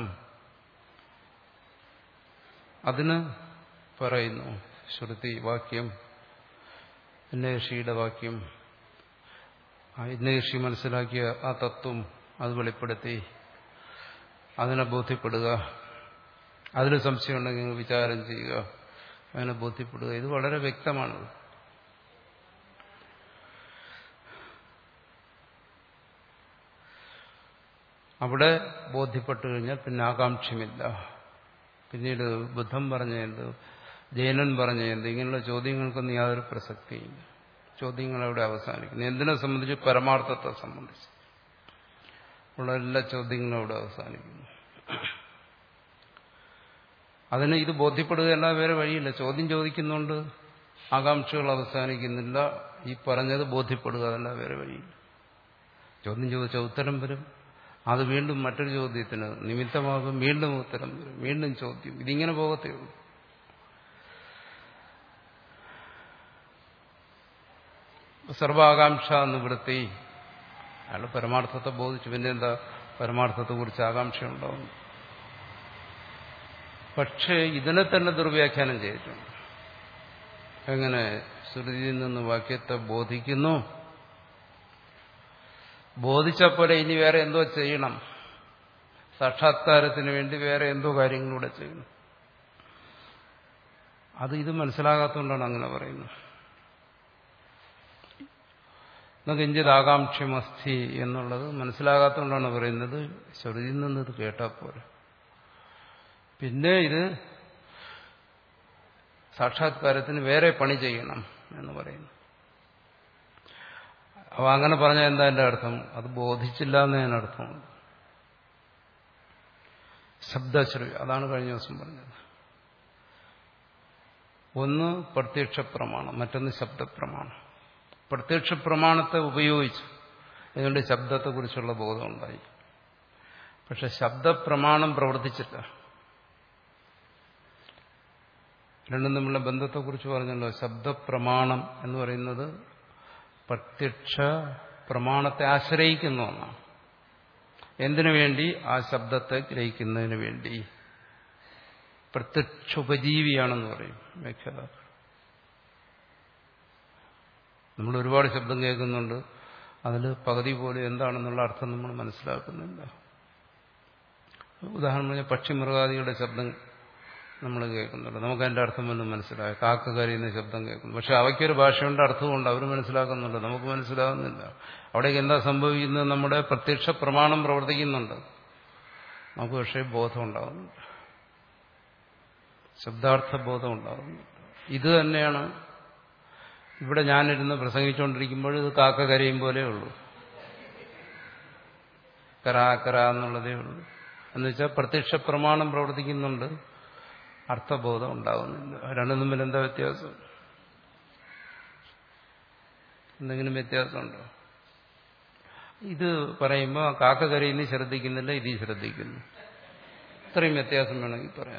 അതിന് പറയുന്നു ശ്രുതി വാക്യം, ഇന്ന ഋഷിയുടെ വാക്യം, ഇന്ന ഋഷി മനസ്സിലാക്കിയ ആ തത്വം അത് വെളിപ്പെടുത്തി അതിനെ ബോധ്യപ്പെടുക. അതിന് സംശയമുണ്ടെങ്കിൽ നിങ്ങൾ വിചാരം ചെയ്യുക, അതിനെ ബോധ്യപ്പെടുക. ഇത് വളരെ വ്യക്തമാണ്. അവിടെ ബോധ്യപ്പെട്ടു കഴിഞ്ഞാൽ പിന്നെ ആകാംക്ഷമില്ല. പിന്നീട് ബുദ്ധൻ പറഞ്ഞത്, ജൈനൻ പറഞ്ഞത്, ഇങ്ങനെയുള്ള ചോദ്യങ്ങൾക്കൊന്നും യാതൊരു പ്രസക്തിയില്ല. ചോദ്യങ്ങൾ അവിടെ അവസാനിക്കുന്നു. എന്തിനെ സംബന്ധിച്ച്? പരമാർത്ഥത്തെ സംബന്ധിച്ച് ഉള്ള എല്ലാ ചോദ്യങ്ങളും അവിടെ അവസാനിക്കുന്നു. അതിന് ഇത് ബോധ്യപ്പെടുകയല്ല, വേറെ വഴിയില്ല. ചോദ്യം ചോദിക്കുന്നുണ്ട്, ആകാംക്ഷകൾ അവസാനിക്കുന്നില്ല. ഈ പറഞ്ഞത് ബോധ്യപ്പെടുക, അതല്ല വേറെ വഴിയില്ല. ചോദ്യം ചോദിച്ച ഉത്തരം വരും, അത് വീണ്ടും മറ്റൊരു ചോദ്യത്തിന് നിമിത്തമാകും, വീണ്ടും ഉത്തരം വരും, വീണ്ടും ചോദ്യം. ഇതിങ്ങനെ പോകത്തേ ഉള്ളൂ. സർവാകാംക്ഷ നിവൃത്തി. അയാൾ പരമാർത്ഥത്തെ ബോധിച്ചു. പിന്നെ എന്താ പരമാർത്ഥത്തെക്കുറിച്ച് ആകാംക്ഷ ഉണ്ടാവുന്നു? പക്ഷേ ഇതിനെ തന്നെ ദുർവ്യാഖ്യാനം ചെയ്തിട്ടുണ്ട്. എങ്ങനെ? ശ്രുതിയിൽ നിന്ന് വാക്യത്തെ ബോധിക്കുന്നു, ബോധിച്ചപ്പോലെ ഇനി വേറെ എന്തോ ചെയ്യണം, സാക്ഷാത്കാരത്തിന് വേണ്ടി വേറെ എന്തോ കാര്യങ്ങളിലൂടെ ചെയ്യണം. അത് ഇത് മനസ്സിലാകാത്തതുകൊണ്ടാണ് അങ്ങനെ പറയുന്നത്. കിഞ്ചിത് ആകാംക്ഷമസ്ഥി എന്നുള്ളത് മനസ്സിലാകാത്തതുകൊണ്ടാണ് പറയുന്നത്. ശ്രുതിയിൽ നിന്ന് ഇത് കേട്ടാൽ പോരെ. പിന്നെ ഇത് സാക്ഷാത്കാരത്തിന് വേറെ പണി ചെയ്യണം എന്ന് പറയുന്നു. അപ്പോൾ അങ്ങനെ പറഞ്ഞാൽ എന്താ എൻ്റെ അർത്ഥം? അത് ബോധിച്ചില്ല എന്ന് ഞാൻ അർത്ഥമുണ്ട്. ശബ്ദശ്രവ്യ, അതാണ് കഴിഞ്ഞ ദിവസം പറഞ്ഞത്. ഒന്ന് പ്രത്യക്ഷ പ്രമാണം, മറ്റൊന്ന് ശബ്ദപ്രമാണം. പ്രത്യക്ഷ പ്രമാണത്തെ ഉപയോഗിച്ചു അതുകൊണ്ട് ശബ്ദത്തെക്കുറിച്ചുള്ള ബോധം ഉണ്ടായി. പക്ഷെ ശബ്ദപ്രമാണം പ്രവർത്തിച്ചില്ല. രണ്ടും തമ്മിലുള്ള ബന്ധത്തെക്കുറിച്ച് പറഞ്ഞല്ലോ. ശബ്ദപ്രമാണം എന്ന് പറയുന്നത് പ്രത്യക്ഷ പ്രമാണത്തെ ആശ്രയിക്കുന്ന ഒന്നാണ്. എന്തിനു വേണ്ടി? ആ ശബ്ദത്തെ ഗ്രഹിക്കുന്നതിന് വേണ്ടി. പ്രത്യക്ഷ ഉപജീവിയാണെന്ന് പറയും വ്യാഖ്യാതാക്കൾ. നമ്മൾ ഒരുപാട് ശബ്ദം കേൾക്കുന്നുണ്ട്, അതിൽ പകുതി പോലും എന്താണെന്നുള്ള അർത്ഥം നമ്മൾ മനസ്സിലാക്കുന്നില്ല. ഉദാഹരണം പറഞ്ഞാൽ പക്ഷി മൃഗാദികളുടെ ശബ്ദം നമ്മൾ കേൾക്കുന്നുണ്ട്, നമുക്ക് അതിന്റെ അർത്ഥം ഒന്നും മനസ്സിലാകും. കാക്ക കരയുന്ന ശബ്ദം കേൾക്കുന്നു, പക്ഷെ അവയ്ക്കൊരു ഭാഷയുണ്ട്, അർത്ഥമുണ്ട്, അവർ മനസ്സിലാക്കുന്നുണ്ട്, നമുക്ക് മനസ്സിലാകുന്നില്ല. അവിടേക്ക് എന്താ സംഭവിക്കുന്നത്? നമ്മുടെ പ്രത്യക്ഷ പ്രമാണം പ്രവർത്തിക്കുന്നുണ്ട്, നമുക്ക് പക്ഷേ ബോധം ഉണ്ടാകുന്നുണ്ട്, ശബ്ദാർത്ഥ ബോധം ഉണ്ടാകുന്നുണ്ട്. ഇത് തന്നെയാണ് ഇവിടെ ഞാനിരുന്ന് പ്രസംഗിച്ചുകൊണ്ടിരിക്കുമ്പോൾ ഇത് കാക്ക കരയും പോലെ ഉള്ളൂ, കരാ കര എന്നുള്ളതേ ഉള്ളൂ. എന്നുവെച്ചാൽ പ്രത്യക്ഷ പ്രമാണം പ്രവർത്തിക്കുന്നുണ്ട്, അർത്ഥബോധം ഉണ്ടാകുന്നില്ല. രണ്ടും തമ്മിൽ എന്താ വ്യത്യാസം? എന്തെങ്കിലും വ്യത്യാസമുണ്ടോ? ഇത് പറയുമ്പോൾ കാക്ക കരയുന്ന ശ്രദ്ധിക്കുന്നില്ല, ഇത് ശ്രദ്ധിക്കുന്നു. ഇത്രയും വ്യത്യാസം വേണമെങ്കിൽ പറയാം.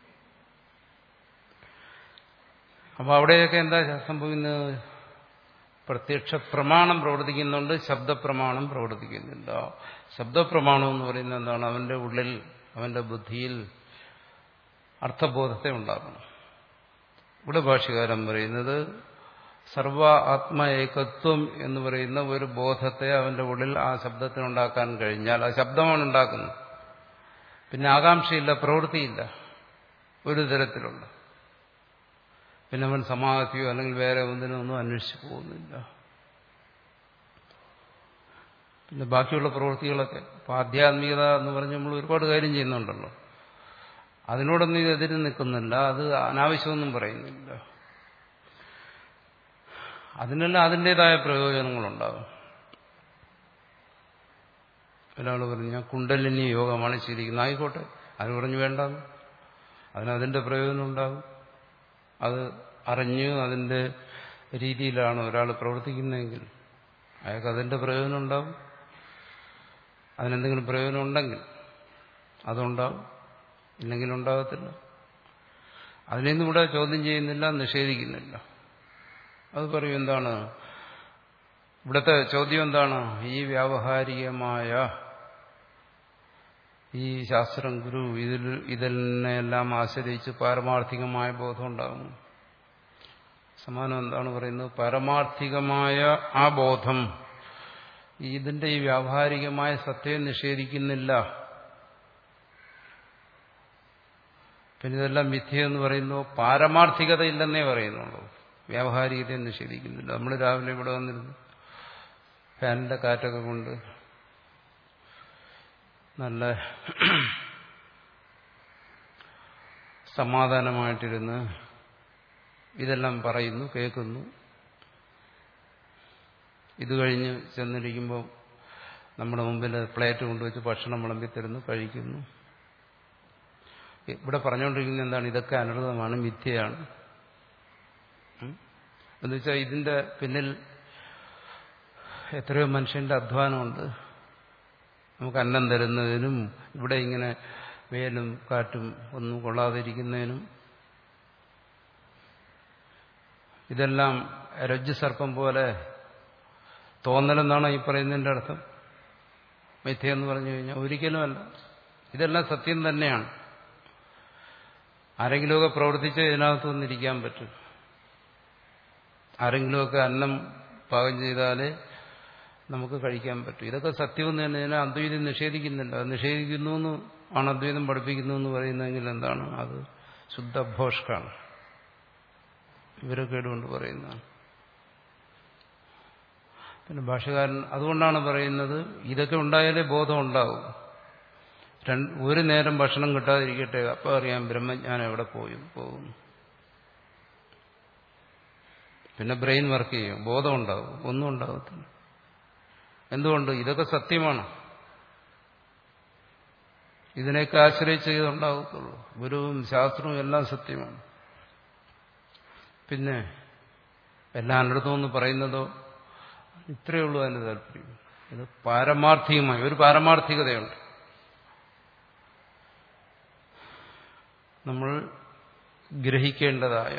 അപ്പൊ അവിടെയൊക്കെ എന്താ സംഭവിക്കുന്നത്? പ്രത്യക്ഷ പ്രമാണം പ്രവർത്തിക്കുന്നുണ്ട്, ശബ്ദപ്രമാണം പ്രവർത്തിക്കുന്നില്ല. ശബ്ദപ്രമാണം എന്ന് പറയുന്നത് എന്താണ്? അവന്റെ ഉള്ളിൽ, അവന്റെ ബുദ്ധിയിൽ അർത്ഥബോധത്തെ ഉണ്ടാക്കണം. ഇവിടെ ഭാഷ്യകാരൻ പറയുന്നത് സർവ ആത്മ ഏകത്വം എന്ന് പറയുന്ന ഒരു ബോധത്തെ അവന്റെ ഉള്ളിൽ ആ ശബ്ദത്തിനുണ്ടാക്കാൻ കഴിഞ്ഞാൽ, ആ ശബ്ദമാണ് ഉണ്ടാക്കുന്നത്, പിന്നെ ആകാംക്ഷയില്ല, പ്രവൃത്തിയില്ല ഒരു തരത്തിലുള്ള. പിന്നെ അവൻ സമാധിയോ അല്ലെങ്കിൽ വേറെ ഒന്നിനോ ഒന്നും അന്വേഷിച്ചു പോകുന്നില്ല. പിന്നെ ബാക്കിയുള്ള പ്രവൃത്തികളൊക്കെ, ഇപ്പൊ ആധ്യാത്മികത എന്ന് പറഞ്ഞ് നമ്മൾ ഒരുപാട് കാര്യം ചെയ്യുന്നുണ്ടല്ലോ, അതിനോടൊന്നും ഇത് എതിര് നിൽക്കുന്നില്ല, അത് അനാവശ്യമൊന്നും പറയുന്നില്ല. അതിനെല്ലാം അതിൻ്റെതായ പ്രയോജനങ്ങളുണ്ടാകും. ഒരാൾ പറഞ്ഞ കുണ്ടലിനി യോഗമാണ് ശരിക്കുന്നത്, ആയിക്കോട്ടെ, അത് പറഞ്ഞു വേണ്ടാന്ന്, അതിനതിൻ്റെ പ്രയോജനം ഉണ്ടാകും. അത് അറിഞ്ഞ് അതിൻ്റെ രീതിയിലാണ് ഒരാൾ പ്രവർത്തിക്കുന്നതെങ്കിൽ അയാൾക്ക് അതിൻ്റെ പ്രയോജനം ഉണ്ടാകും. അതിനെന്തെങ്കിലും പ്രയോജനം ഉണ്ടെങ്കിൽ അതുണ്ടാകും, ഇല്ലെങ്കിൽ ഉണ്ടാകത്തില്ല. അതിനെയൊന്നും ഇവിടെ ചോദ്യം ചെയ്യുന്നില്ല, നിഷേധിക്കുന്നില്ല. അത് പറയും എന്താണ് ഇവിടുത്തെ ചോദ്യം? എന്താണ്? ഈ വ്യാവഹാരികമായ ഈ ശാസ്ത്രം, ഗുരു, ഇതിൽ ഇതിനെല്ലാം ആശ്രയിച്ച് പാരമാർത്ഥികമായ ബോധം ഉണ്ടാകുന്നു. സമാനം എന്താണ് പറയുന്നത്? പാരമാർത്ഥികമായ ആ ബോധം ഇതിന്റെ ഈ വ്യാവഹാരികമായ സത്യം നിഷേധിക്കുന്നില്ല. പിന്നെ ഇതെല്ലാം മിഥ്യയെന്ന് പറയുന്നു, പാരമാർത്ഥികത ഇല്ലെന്നേ പറയുന്നുള്ളൂ, വ്യാവഹാരികതയെ നിഷേധിക്കുന്നില്ല. നമ്മൾ രാവിലെ ഇവിടെ വന്നിരുന്നു ഫാനിന്റെ കാറ്റൊക്കെ കൊണ്ട് നല്ല സമാധാനമായിട്ടിരുന്ന് ഇതെല്ലാം പറയുന്നു, കേൾക്കുന്നു. ഇത് കഴിഞ്ഞ് ചെന്നിരിക്കുമ്പോൾ നമ്മുടെ മുമ്പിൽ പ്ലേറ്റ് കൊണ്ടുവച്ച് ഭക്ഷണം വിളമ്പി തരുന്നു, കഴിക്കുന്നു. ഇവിടെ പറഞ്ഞുകൊണ്ടിരിക്കുന്നത് എന്താണ്? ഇതൊക്കെ അനർത്ഥമാണ്, മിഥ്യയാണ്. എന്നുവെച്ചാൽ ഇതിന്റെ പിന്നിൽ എത്രയോ മനുഷ്യന്റെ അധ്വാനമുണ്ട്. നമുക്ക് അന്നം തരുന്നതിനും ഇവിടെ ഇങ്ങനെ വേലും കാറ്റും ഒന്നും കൊള്ളാതിരിക്കുന്നതിനും ഇതെല്ലാം രജ്ജു സർപ്പം പോലെ തോന്നലെന്നാണ് ഈ പറയുന്നതിന്റെ അർത്ഥം. മിഥ്യ എന്ന് പറഞ്ഞു കഴിഞ്ഞാൽ ഒരിക്കലുമല്ല, ഇതെല്ലാം സത്യം തന്നെയാണ്. ആരെങ്കിലുമൊക്കെ പ്രവർത്തിച്ച് ഇതിനകത്ത് വന്നിരിക്കാൻ പറ്റും. ആരെങ്കിലുമൊക്കെ അന്നം പാകം ചെയ്താലേ നമുക്ക് കഴിക്കാൻ പറ്റും. ഇതൊക്കെ സത്യമെന്ന് തന്നെ ഇതിനെ അദ്വൈതം നിഷേധിക്കുന്നില്ല. അത് നിഷേധിക്കുന്നു എന്ന് ആണ് അദ്വൈതം പഠിപ്പിക്കുന്നു എന്ന് പറയുന്നതെങ്കിൽ എന്താണ്? അത് ശുദ്ധ ഭോഷ്കാണ്, ഇവരൊക്കെ ഇടുകൊണ്ട് പറയുന്നതാണ്. പിന്നെ ഭാഷകാരൻ അതുകൊണ്ടാണ് പറയുന്നത് ഇതൊക്കെ ഉണ്ടായാലേ ബോധം ഉണ്ടാവും. ഒരു നേരം ഭക്ഷണം കിട്ടാതിരിക്കട്ടെ, അപ്പം അറിയാം ബ്രഹ്മജ്ഞാനം എവിടെ പോയി പോകുന്നു. പിന്നെ ബ്രെയിൻ വർക്ക് ചെയ്യും, ബോധം ഉണ്ടാവും, ഒന്നും ഉണ്ടാകത്തില്ല. എന്തുകൊണ്ട്? ഇതൊക്കെ സത്യമാണ്. ഇതിനെയൊക്കെ ആശ്രയിച്ച് ഇതുണ്ടാകത്തുള്ളൂ. ഗുരുവും ശാസ്ത്രവും എല്ലാം സത്യമാണ്. പിന്നെ എല്ലായിടത്തും എന്ന് പറയുന്നതോ ഇത്രയേ ഉള്ളൂ അതിന് താല്പര്യം. ഇത് പാരമാർത്ഥികമായി ഒരു പാരമാർത്ഥികതയുണ്ട്. നമ്മൾ ഗ്രഹിക്കേണ്ടതായ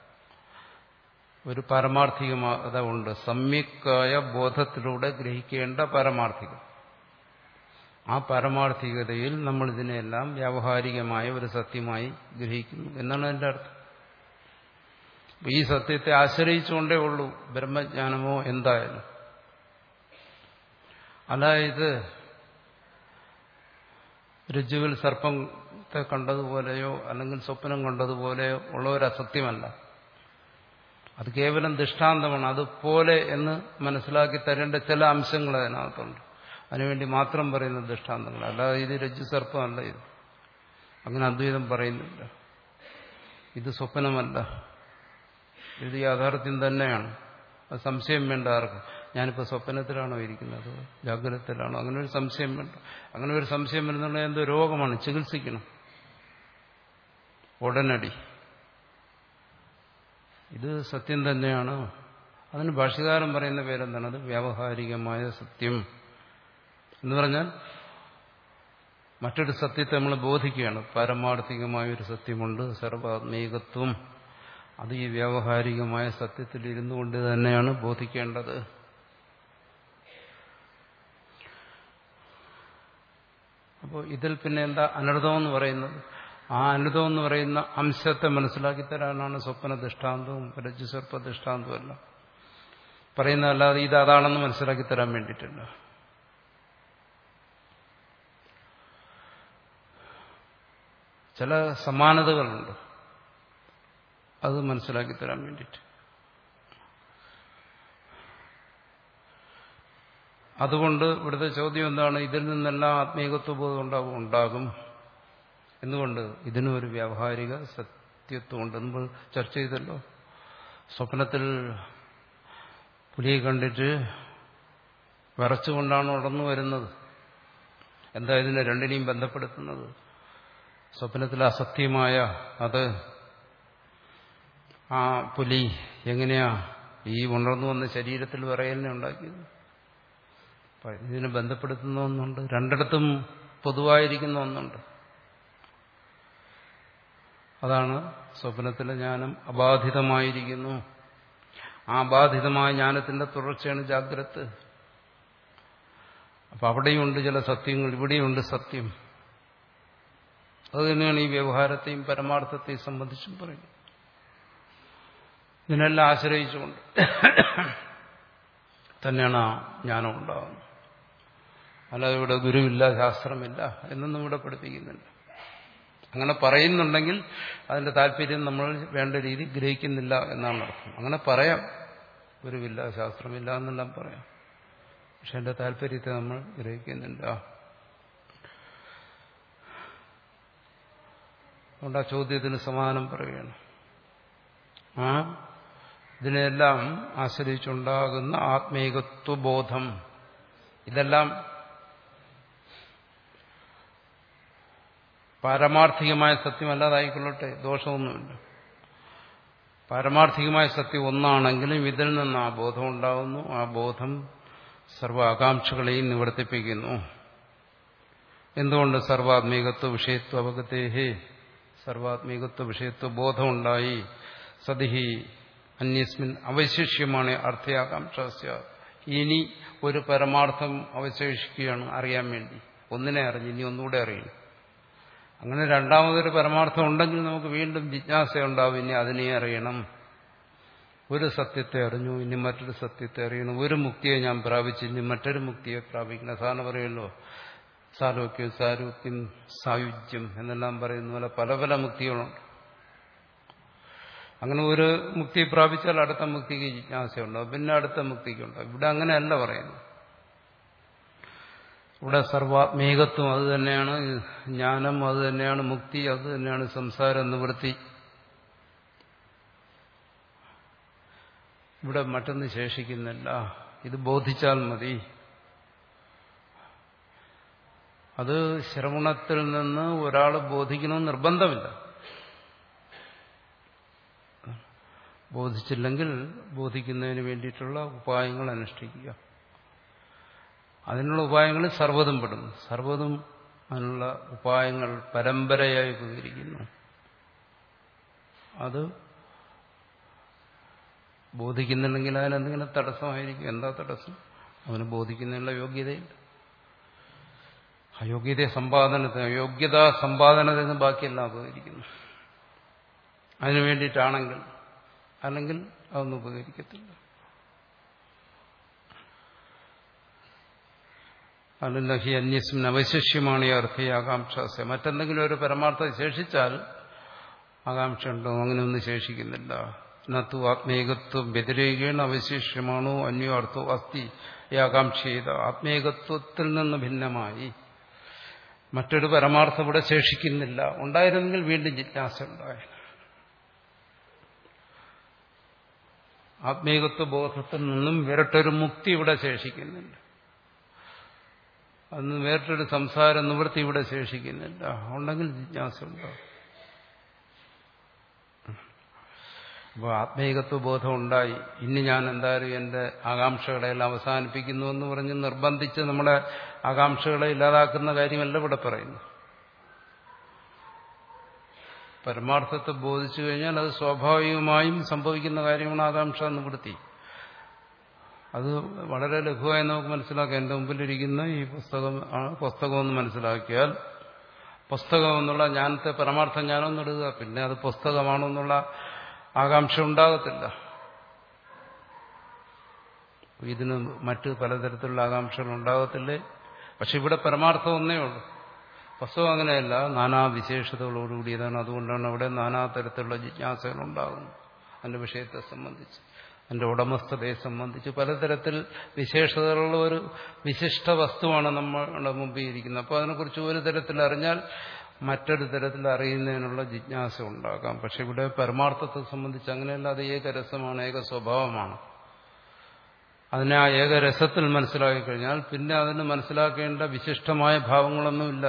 ഒരു പാരമാർത്ഥികത ഉണ്ട്. സമ്യക്കായ ബോധത്തിലൂടെ ഗ്രഹിക്കേണ്ട പാരമാർത്ഥികം. ആ പാരമാർത്ഥികതയിൽ നമ്മൾ ഇതിനെല്ലാം വ്യാവഹാരികമായ ഒരു സത്യമായി ഗ്രഹിക്കുന്നു എന്നാണ് അതിന്റെ അർത്ഥം. ഈ സത്യത്തെ ആശ്രയിച്ചുകൊണ്ടേ ഉള്ളൂ ബ്രഹ്മജ്ഞാനമോ എന്തായാലും. അതായത് രജ്ജുവിൽ സർപ്പത്തെ കണ്ടതുപോലെയോ അല്ലെങ്കിൽ സ്വപ്നം കണ്ടതുപോലെയോ ഉള്ള ഒരു അസത്യമല്ല. അത് കേവലം ദൃഷ്ടാന്തമാണ്. അതുപോലെ എന്ന് മനസ്സിലാക്കി തരേണ്ട ചില അംശങ്ങൾ അതിനകത്തുണ്ട്. അതിനുവേണ്ടി മാത്രം പറയുന്ന ദൃഷ്ടാന്തങ്ങൾ. അല്ലാതെ ഇത് രജ്ജു സർപ്പമല്ല. ഇത് അങ്ങനെ അദ്വൈതം പറയുന്നില്ല. ഇത് സ്വപ്നമല്ല, ഇത് യാഥാർത്ഥ്യം തന്നെയാണ്. അത് സംശയം വേണ്ട ആർക്കും. ഞാനിപ്പോൾ സ്വപ്നത്തിലാണോ ഇരിക്കുന്നത്, ജാഗ്രതത്തിലാണോ, അങ്ങനെ ഒരു സംശയം വേണ്ട. അങ്ങനെ ഒരു സംശയം വരുന്നുള്ള എന്തോ രോഗമാണ്, ചികിത്സിക്കണം ഉടനടി. ഇത് സത്യം തന്നെയാണ്. അതിന് ഭാഷ്യകാരൻ പറയുന്ന പേരെന്താണ്? അത് വ്യാവഹാരികമായ സത്യം എന്ന് പറഞ്ഞാൽ മറ്റൊരു സത്യത്തെ നമ്മൾ ബോധിക്കുകയാണ്. പാരമാർത്ഥികമായൊരു സത്യമുണ്ട്, സർവാത്മീകത്വം. അത് ഈ വ്യാവഹാരികമായ സത്യത്തിൽ ഇരുന്നു കൊണ്ട് തന്നെയാണ് ബോധിക്കേണ്ടത്. അപ്പോൾ ഇതിൽ പിന്നെ എന്താ അനർത്ഥം എന്ന് പറയുന്നത്? ആ അനർത്ഥം എന്ന് പറയുന്ന അംശത്തെ മനസ്സിലാക്കി തരാനാണ് സ്വപ്ന ദൃഷ്ടാന്തവും രജ്ജുസർപ്പ ദൃഷ്ടാന്തവും എല്ലാം പറയുന്നതല്ലാതെ ഇത് അതാണെന്ന് മനസ്സിലാക്കി തരാൻ വേണ്ടിയിട്ടില്ല. ചില സമാനതകളുണ്ട്, അത് മനസ്സിലാക്കി തരാൻ വേണ്ടിയിട്ട്. അതുകൊണ്ട് ഇവിടുത്തെ ചോദ്യം എന്താണ്? ഇതിൽ നിന്നെല്ലാം ആത്മീകത്വബോധം ഉണ്ടാകും ഉണ്ടാകും എന്തുകൊണ്ട്? ഇതിനും ഒരു വ്യാവഹാരിക സത്യത്വമുണ്ട്. നമ്മൾ ചർച്ച ചെയ്തല്ലോ. സ്വപ്നത്തിൽ പുലിയെ കണ്ടിട്ട് വിറച്ചുകൊണ്ടാണ് ഉടന്നു വരുന്നത്. എന്താ ഇതിനെ രണ്ടിനെയും ബന്ധപ്പെടുത്തുന്നത്? സ്വപ്നത്തിൽ അസത്യമായ അത് ആ പുലി എങ്ങനെയാ ഈ ഉണർന്നു വന്ന ശരീരത്തിൽ വിറയലിനെ ഉണ്ടാക്കിയത്? ഇതിനെ ബന്ധപ്പെടുത്തുന്ന ഒന്നുണ്ട്. രണ്ടിടത്തും പൊതുവായിരിക്കുന്ന ഒന്നുണ്ട്. അതാണ് സ്വപ്നത്തിലെ ജ്ഞാനം അബാധിതമായിരിക്കുന്നു. ആ അബാധിതമായ ജ്ഞാനത്തിന്റെ തുടർച്ചയാണ് ജാഗ്രത്. അപ്പൊ അവിടെയുണ്ട് ചില സത്യങ്ങൾ, ഇവിടെയുണ്ട് സത്യം. അത് തന്നെയാണ് ഈ വ്യവഹാരത്തെയും പരമാർത്ഥത്തെയും സംബന്ധിച്ചും പറയുന്നത്. ഇതിനെല്ലാം ആശ്രയിച്ചുകൊണ്ട് തന്നെയാണ് ആ ജ്ഞാനം ഉണ്ടാകുന്നത്. അല്ലാതെ ഇവിടെ ഗുരുവില്ല, ശാസ്ത്രമില്ല എന്നൊന്നും ഇവിടെ പഠിപ്പിക്കുന്നില്ല. അങ്ങനെ പറയുന്നുണ്ടെങ്കിൽ അതിന്റെ താല്പര്യം നമ്മൾ വേണ്ട രീതി ഗ്രഹിക്കുന്നില്ല എന്നാണ് അർത്ഥം. അങ്ങനെ പറയാം, ഗുരുവില്ല, ശാസ്ത്രമില്ല എന്നെല്ലാം പറയാം. പക്ഷെ എന്റെ താല്പര്യത്തെ നമ്മൾ ഗ്രഹിക്കുന്നില്ല. അതുകൊണ്ട് ആ ചോദ്യത്തിന് സമാധാനം പറയുകയാണ്. ആ ഇതിനെല്ലാം ആശ്രയിച്ചുണ്ടാകുന്ന ആത്മീകത്വബോധം, ഇതെല്ലാം പാരമാർത്ഥികമായ സത്യമല്ലാതായിക്കൊള്ളട്ടെ, ദോഷമൊന്നുമില്ല. പാരമാർത്ഥികമായ സത്യം ഒന്നാണെങ്കിലും ഇതിൽ നിന്ന് ആ ബോധം ഉണ്ടാകുന്നു. ആ ബോധം സർവ്വ ആകാംക്ഷകളെയും നിവർത്തിപ്പിക്കുന്നു. എന്തുകൊണ്ട്? സർവാത്മീകത്വ വിഷയത്വ അവഗതേഹേ, സർവാത്മീകത്വ വിഷയത്വ ബോധമുണ്ടായി. സതിഹി അന്യസ്മിൻ അവശേഷ്യമാണ് അർത്ഥയാകാംക്ഷ. ഇനി ഒരു പരമാർത്ഥം അവശേഷിക്കുകയാണ് അറിയാൻ വേണ്ടി. ഒന്നിനെ അറിഞ്ഞു, ഇനി ഒന്നുകൂടെ അറിയണം. അങ്ങനെ രണ്ടാമതൊരു പരമാർത്ഥം ഉണ്ടെങ്കിൽ നമുക്ക് വീണ്ടും ജിജ്ഞാസ ഉണ്ടാവും. ഇനി അതിനെ അറിയണം. ഒരു സത്യത്തെ അറിഞ്ഞു, ഇനി മറ്റൊരു സത്യത്തെ അറിയണം. ഒരു മുക്തിയെ ഞാൻ പ്രാപിച്ചു, ഇനി മറ്റൊരു മുക്തിയെ പ്രാപിക്കണം. സാധാരണ പറയുമല്ലോ, സാലോക്യം, സാരൂക്യം, സായുജ്യം എന്നെല്ലാം പറയുന്ന പോലെ പല പല മുക്തികളുണ്ട്. അങ്ങനെ ഒരു മുക്തി പ്രാപിച്ചാൽ അടുത്ത മുക്തിക്ക് ജിജ്ഞാസയുണ്ടാവും, പിന്നെ അടുത്ത മുക്തിക്കുണ്ടാവും. ഇവിടെ അങ്ങനെയല്ല പറയുന്നത്. ഇവിടെ സർവാത്മീകത്വം അത് തന്നെയാണ്, ജ്ഞാനം അത് തന്നെയാണ്, മുക്തി അത് തന്നെയാണ്, സംസാര നിവൃത്തി. ഇവിടെ മറ്റൊന്ന് ശേഷിക്കുന്നില്ല. ഇത് ബോധിച്ചാൽ മതി. അത് ശ്രവണത്തിൽ നിന്ന് ഒരാൾ ബോധിക്കണമെന്ന് നിർബന്ധമില്ല. ബോധിച്ചില്ലെങ്കിൽ ബോധിക്കുന്നതിന് വേണ്ടിയിട്ടുള്ള ഉപായങ്ങൾ അനുഷ്ഠിക്കുക. അതിനുള്ള ഉപായങ്ങൾ സർവ്വതും പെടും. സർവ്വതും അതിനുള്ള ഉപായങ്ങൾ പരമ്പരയായി ഉപകരിക്കുന്നു. അത് ബോധിക്കുന്നുണ്ടെങ്കിൽ അതിനെന്തെങ്കിലും തടസ്സമായിരിക്കും. എന്താ തടസ്സം? അവന് ബോധിക്കുന്നതിനുള്ള യോഗ്യതയില്ല. അയോഗ്യത സമ്പാദനത്തിന് യോഗ്യതാ സമ്പാദനത്തിന് ബാക്കിയെല്ലാം ഉപകരിക്കുന്നു. അതിനു വേണ്ടിയിട്ടാണെങ്കിൽ, അല്ലെങ്കിൽ അതൊന്നും ഉപകരിക്കത്തില്ല. അല്ല ഹി അന്യസ്മിൻ അവശിഷ്യമാണ് ഈ അർത്ഥ ആകാംക്ഷ. മറ്റെന്തെങ്കിലും ഒരു പരമാർത്ഥം ശേഷിച്ചാൽ ആകാംക്ഷ ഉണ്ടോ? അങ്ങനെയൊന്നും ശേഷിക്കുന്നില്ല. നത്തു ആത്മേകത്വം വ്യതിരേകേണ അവശിഷ്യമാണോ അന്യോ അർത്ഥോ അസ്തി ഈ ആകാംക്ഷ ചെയ്ത ആത്മേകത്വത്തിൽ നിന്ന് ഭിന്നമായി മറ്റൊരു പരമാർത്ഥം ഇവിടെ ശേഷിക്കുന്നില്ല. ഉണ്ടായിരുന്നെങ്കിൽ വീണ്ടും ജിജ്ഞാസ ഉണ്ടായി. ആത്മീകത്വ ബോധത്തിൽ നിന്നും വേറിട്ടൊരു മുക്തി ഇവിടെ ശേഷിക്കുന്നില്ല. അന്ന് വേറിട്ടൊരു സംസാര നിവൃത്തി ഇവിടെ ശേഷിക്കുന്നില്ല. ഉണ്ടെങ്കിൽ ജിജ്ഞാസ ഉണ്ടാവും. അപ്പോൾ ആത്മീകത്വ ബോധം ഉണ്ടായി. ഇനി ഞാൻ എന്തായാലും എന്റെ ആകാംക്ഷകളെല്ലാം അവസാനിപ്പിക്കുന്നു എന്ന് പറഞ്ഞ് നിർബന്ധിച്ച് നമ്മുടെ ആകാംക്ഷകളെ ഇല്ലാതാക്കുന്ന കാര്യമല്ല ഇവിടെ പറയുന്നു. പരമാർത്ഥത്തെ ബോധിച്ചു കഴിഞ്ഞാൽ അത് സ്വാഭാവികമായും സംഭവിക്കുന്ന കാര്യമാണ് ആകാംക്ഷ നിവൃത്തി. അത് വളരെ ലഘുവായി നമുക്ക് മനസ്സിലാക്കാം. എന്റെ മുമ്പിലിരിക്കുന്ന ഈ പുസ്തകം പുസ്തകമെന്ന് മനസ്സിലാക്കിയാൽ പുസ്തകം എന്നുള്ള ജ്ഞാനത്തെ പരമാർത്ഥ ജ്ഞാനം നേടുക. പിന്നെ അത് പുസ്തകമാണെന്നുള്ള ആകാംക്ഷ ഉണ്ടാകത്തില്ല. ഇതിന് മറ്റ് പലതരത്തിലുള്ള ആകാംക്ഷകൾ ഉണ്ടാകത്തില്ലേ? പക്ഷെ ഇവിടെ പരമാർത്ഥം ഒന്നേ ഉള്ളൂ. പുസ്തകം അങ്ങനെയല്ല, നാനാ വിശേഷതകളോടുകൂടിയതാണ്. അതുകൊണ്ടാണ് അവിടെ നാനാ തരത്തിലുള്ള ജിജ്ഞാസകൾ ഉണ്ടാകുന്നത്. അതിന്റെ വിഷയത്തെ സംബന്ധിച്ച്, അതിന്റെ ഉടമസ്ഥതയെ സംബന്ധിച്ച് പലതരത്തിൽ വിശേഷതകളുള്ള ഒരു വിശിഷ്ട വസ്തുവാണ് നമ്മുടെ മുമ്പിൽ ഇരിക്കുന്നത്. അപ്പോൾ അതിനെക്കുറിച്ച് ഒരു തരത്തിൽ അറിഞ്ഞാൽ മറ്റൊരു തരത്തിൽ അറിയുന്നതിനുള്ള ജിജ്ഞാസ ഉണ്ടാകാം. പക്ഷെ ഇവിടെ പരമാർത്ഥത്തെ സംബന്ധിച്ച് അങ്ങനെയല്ല. അത് ഏകരസമാണ്, ഏക സ്വഭാവമാണ്. അതിനെ ആ ഏകരസത്തിൽ മനസ്സിലാക്കി കഴിഞ്ഞാൽ പിന്നെ അതിന് മനസ്സിലാക്കേണ്ട വിശിഷ്ടമായ ഭാവങ്ങളൊന്നുമില്ല.